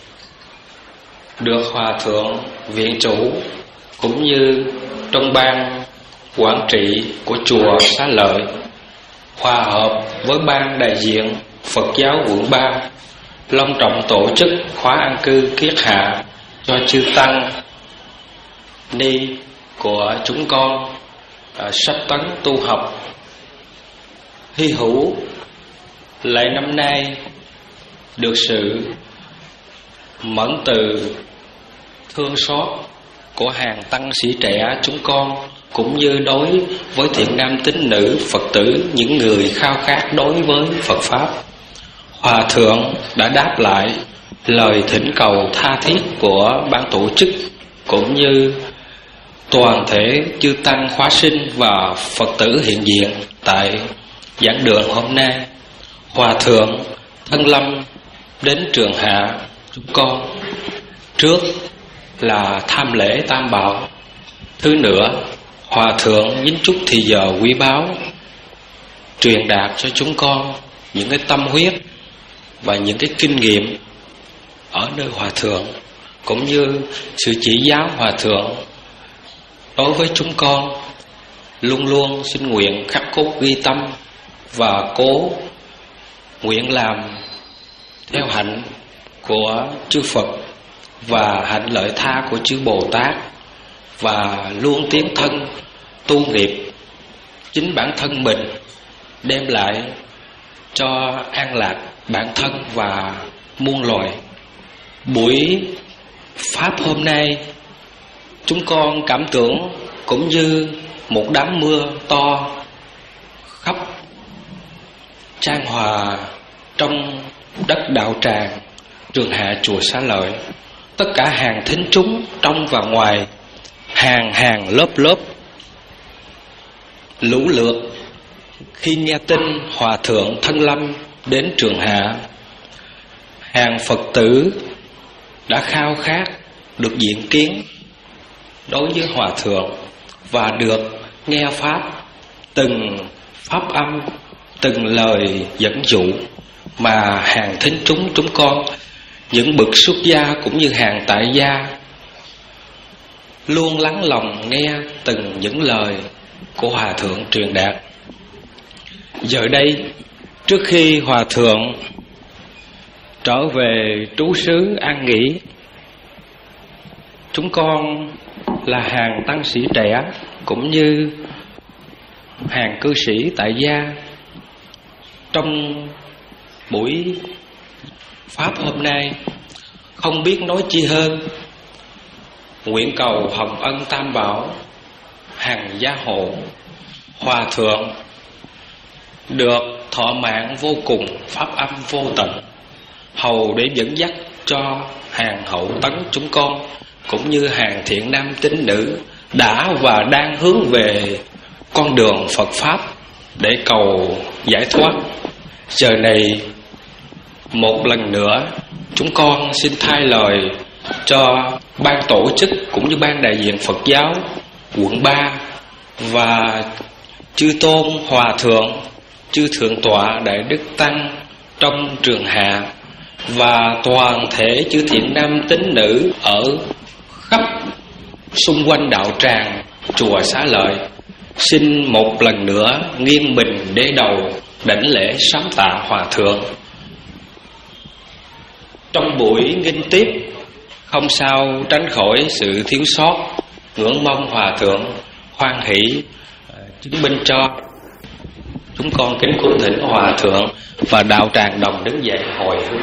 Speaker 1: được Hòa Thượng viện chủ cũng như trong ban quản trị của chùa Xá Lợi hòa hợp với ban đại diện Phật giáo quận ba long trọng tổ chức khóa an cư kiết hạ cho chư tăng ni của chúng con à, sắp tấn tu học. Hy hữu lại năm nay được sự mẫn từ thương xót của hàng tăng sĩ trẻ chúng con, cũng như đối với thiện nam tín nữ Phật tử, những người khao khát đối với Phật Pháp, Hòa Thượng đã đáp lại lời thỉnh cầu tha thiết của ban tổ chức cũng như toàn thể chư tăng khóa sinh và Phật tử hiện diện tại giảng đường hôm nay. Hòa Thượng thân lâm đến trường hạ chúng con, trước là tham lễ tam bảo, thứ nữa Hòa Thượng nhín chút thì giờ quý báu truyền đạt cho chúng con những cái tâm huyết và những cái kinh nghiệm ở nơi Hòa Thượng, cũng như sự chỉ giáo Hòa Thượng đối với chúng con. Luôn luôn xin nguyện khắc cốt ghi tâm và cố nguyện làm theo hạnh của chư Phật và hạnh lợi tha của chư Bồ Tát, và luôn tiến thân tu nghiệp chính bản thân mình, đem lại cho an lạc bản thân và muôn loài. Buổi pháp hôm nay, chúng con cảm tưởng cũng như một đám mưa to khắp Trang Hòa trong đất đạo tràng Trường Hạ chùa Xá Lợi. Tất cả hàng thính chúng trong và ngoài, hàng hàng lớp lớp lũ lượt khi nghe tin Hòa thượng Thân Lâm đến Trường Hạ. Hàng Phật tử đã khao khát được diện kiến đối với Hòa thượng và được nghe pháp, từng pháp âm, từng lời dẫn dụ mà hàng thính chúng chúng con, những bậc xuất gia cũng như hàng tại gia, luôn lắng lòng nghe từng những lời của Hòa thượng truyền đạt. Giờ đây, trước khi Hòa thượng trở về trú xứ an nghỉ, chúng con là hàng tăng sĩ trẻ cũng như hàng cư sĩ tại gia, trong buổi pháp hôm nay không biết nói chi hơn, nguyện cầu hồng ân tam bảo hằng gia hộ Hòa thượng được thọ mạng vô cùng, pháp âm vô tận, hầu để dẫn dắt cho hàng hậu tấn chúng con cũng như hàng thiện nam tín nữ đã và đang hướng về con đường Phật pháp để cầu giải thoát. Giờ này một lần nữa chúng con xin thay lời cho ban tổ chức cũng như ban đại diện Phật giáo quận ba và chư tôn hòa thượng, chư thượng tọa đại đức tăng trong Trường Hạ và toàn thể chư thiện nam tín nữ ở khắp xung quanh đạo tràng chùa Xá Lợi, xin một lần nữa nghiêng mình để đầu đảnh lễ sám tạ Hòa thượng. Trong buổi nghinh tiếp không sao tránh khỏi sự thiếu sót, ngưỡng mong Hòa thượng hoan hỷ chứng minh cho. Chúng con kính cung thỉnh Hòa thượng và đạo tràng đồng đứng dậy hồi hướng.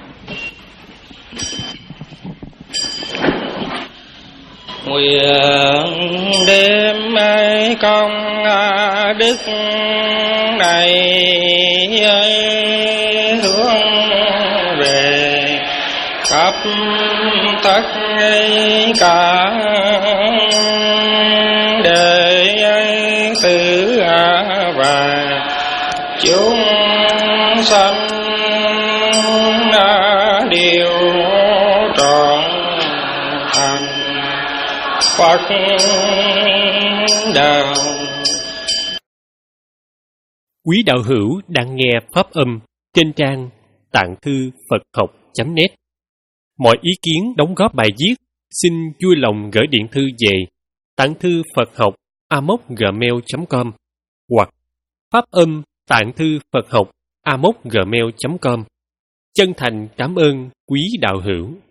Speaker 2: Nguyện đêm ai công đức này hướng về khắp tất cả đệ tử và chúng sanh đều trọn thành Phật đạo.
Speaker 4: Quý đạo hữu đang nghe pháp âm trên trang tạng thư Phật học chấm net. Mọi ý kiến đóng góp bài viết xin vui lòng gửi điện thư về tạng thư Phật học a mốc gmail chấm com hoặc pháp âm tạng thư Phật học a mốc gmail chấm com. Chân thành cảm ơn quý đạo hữu.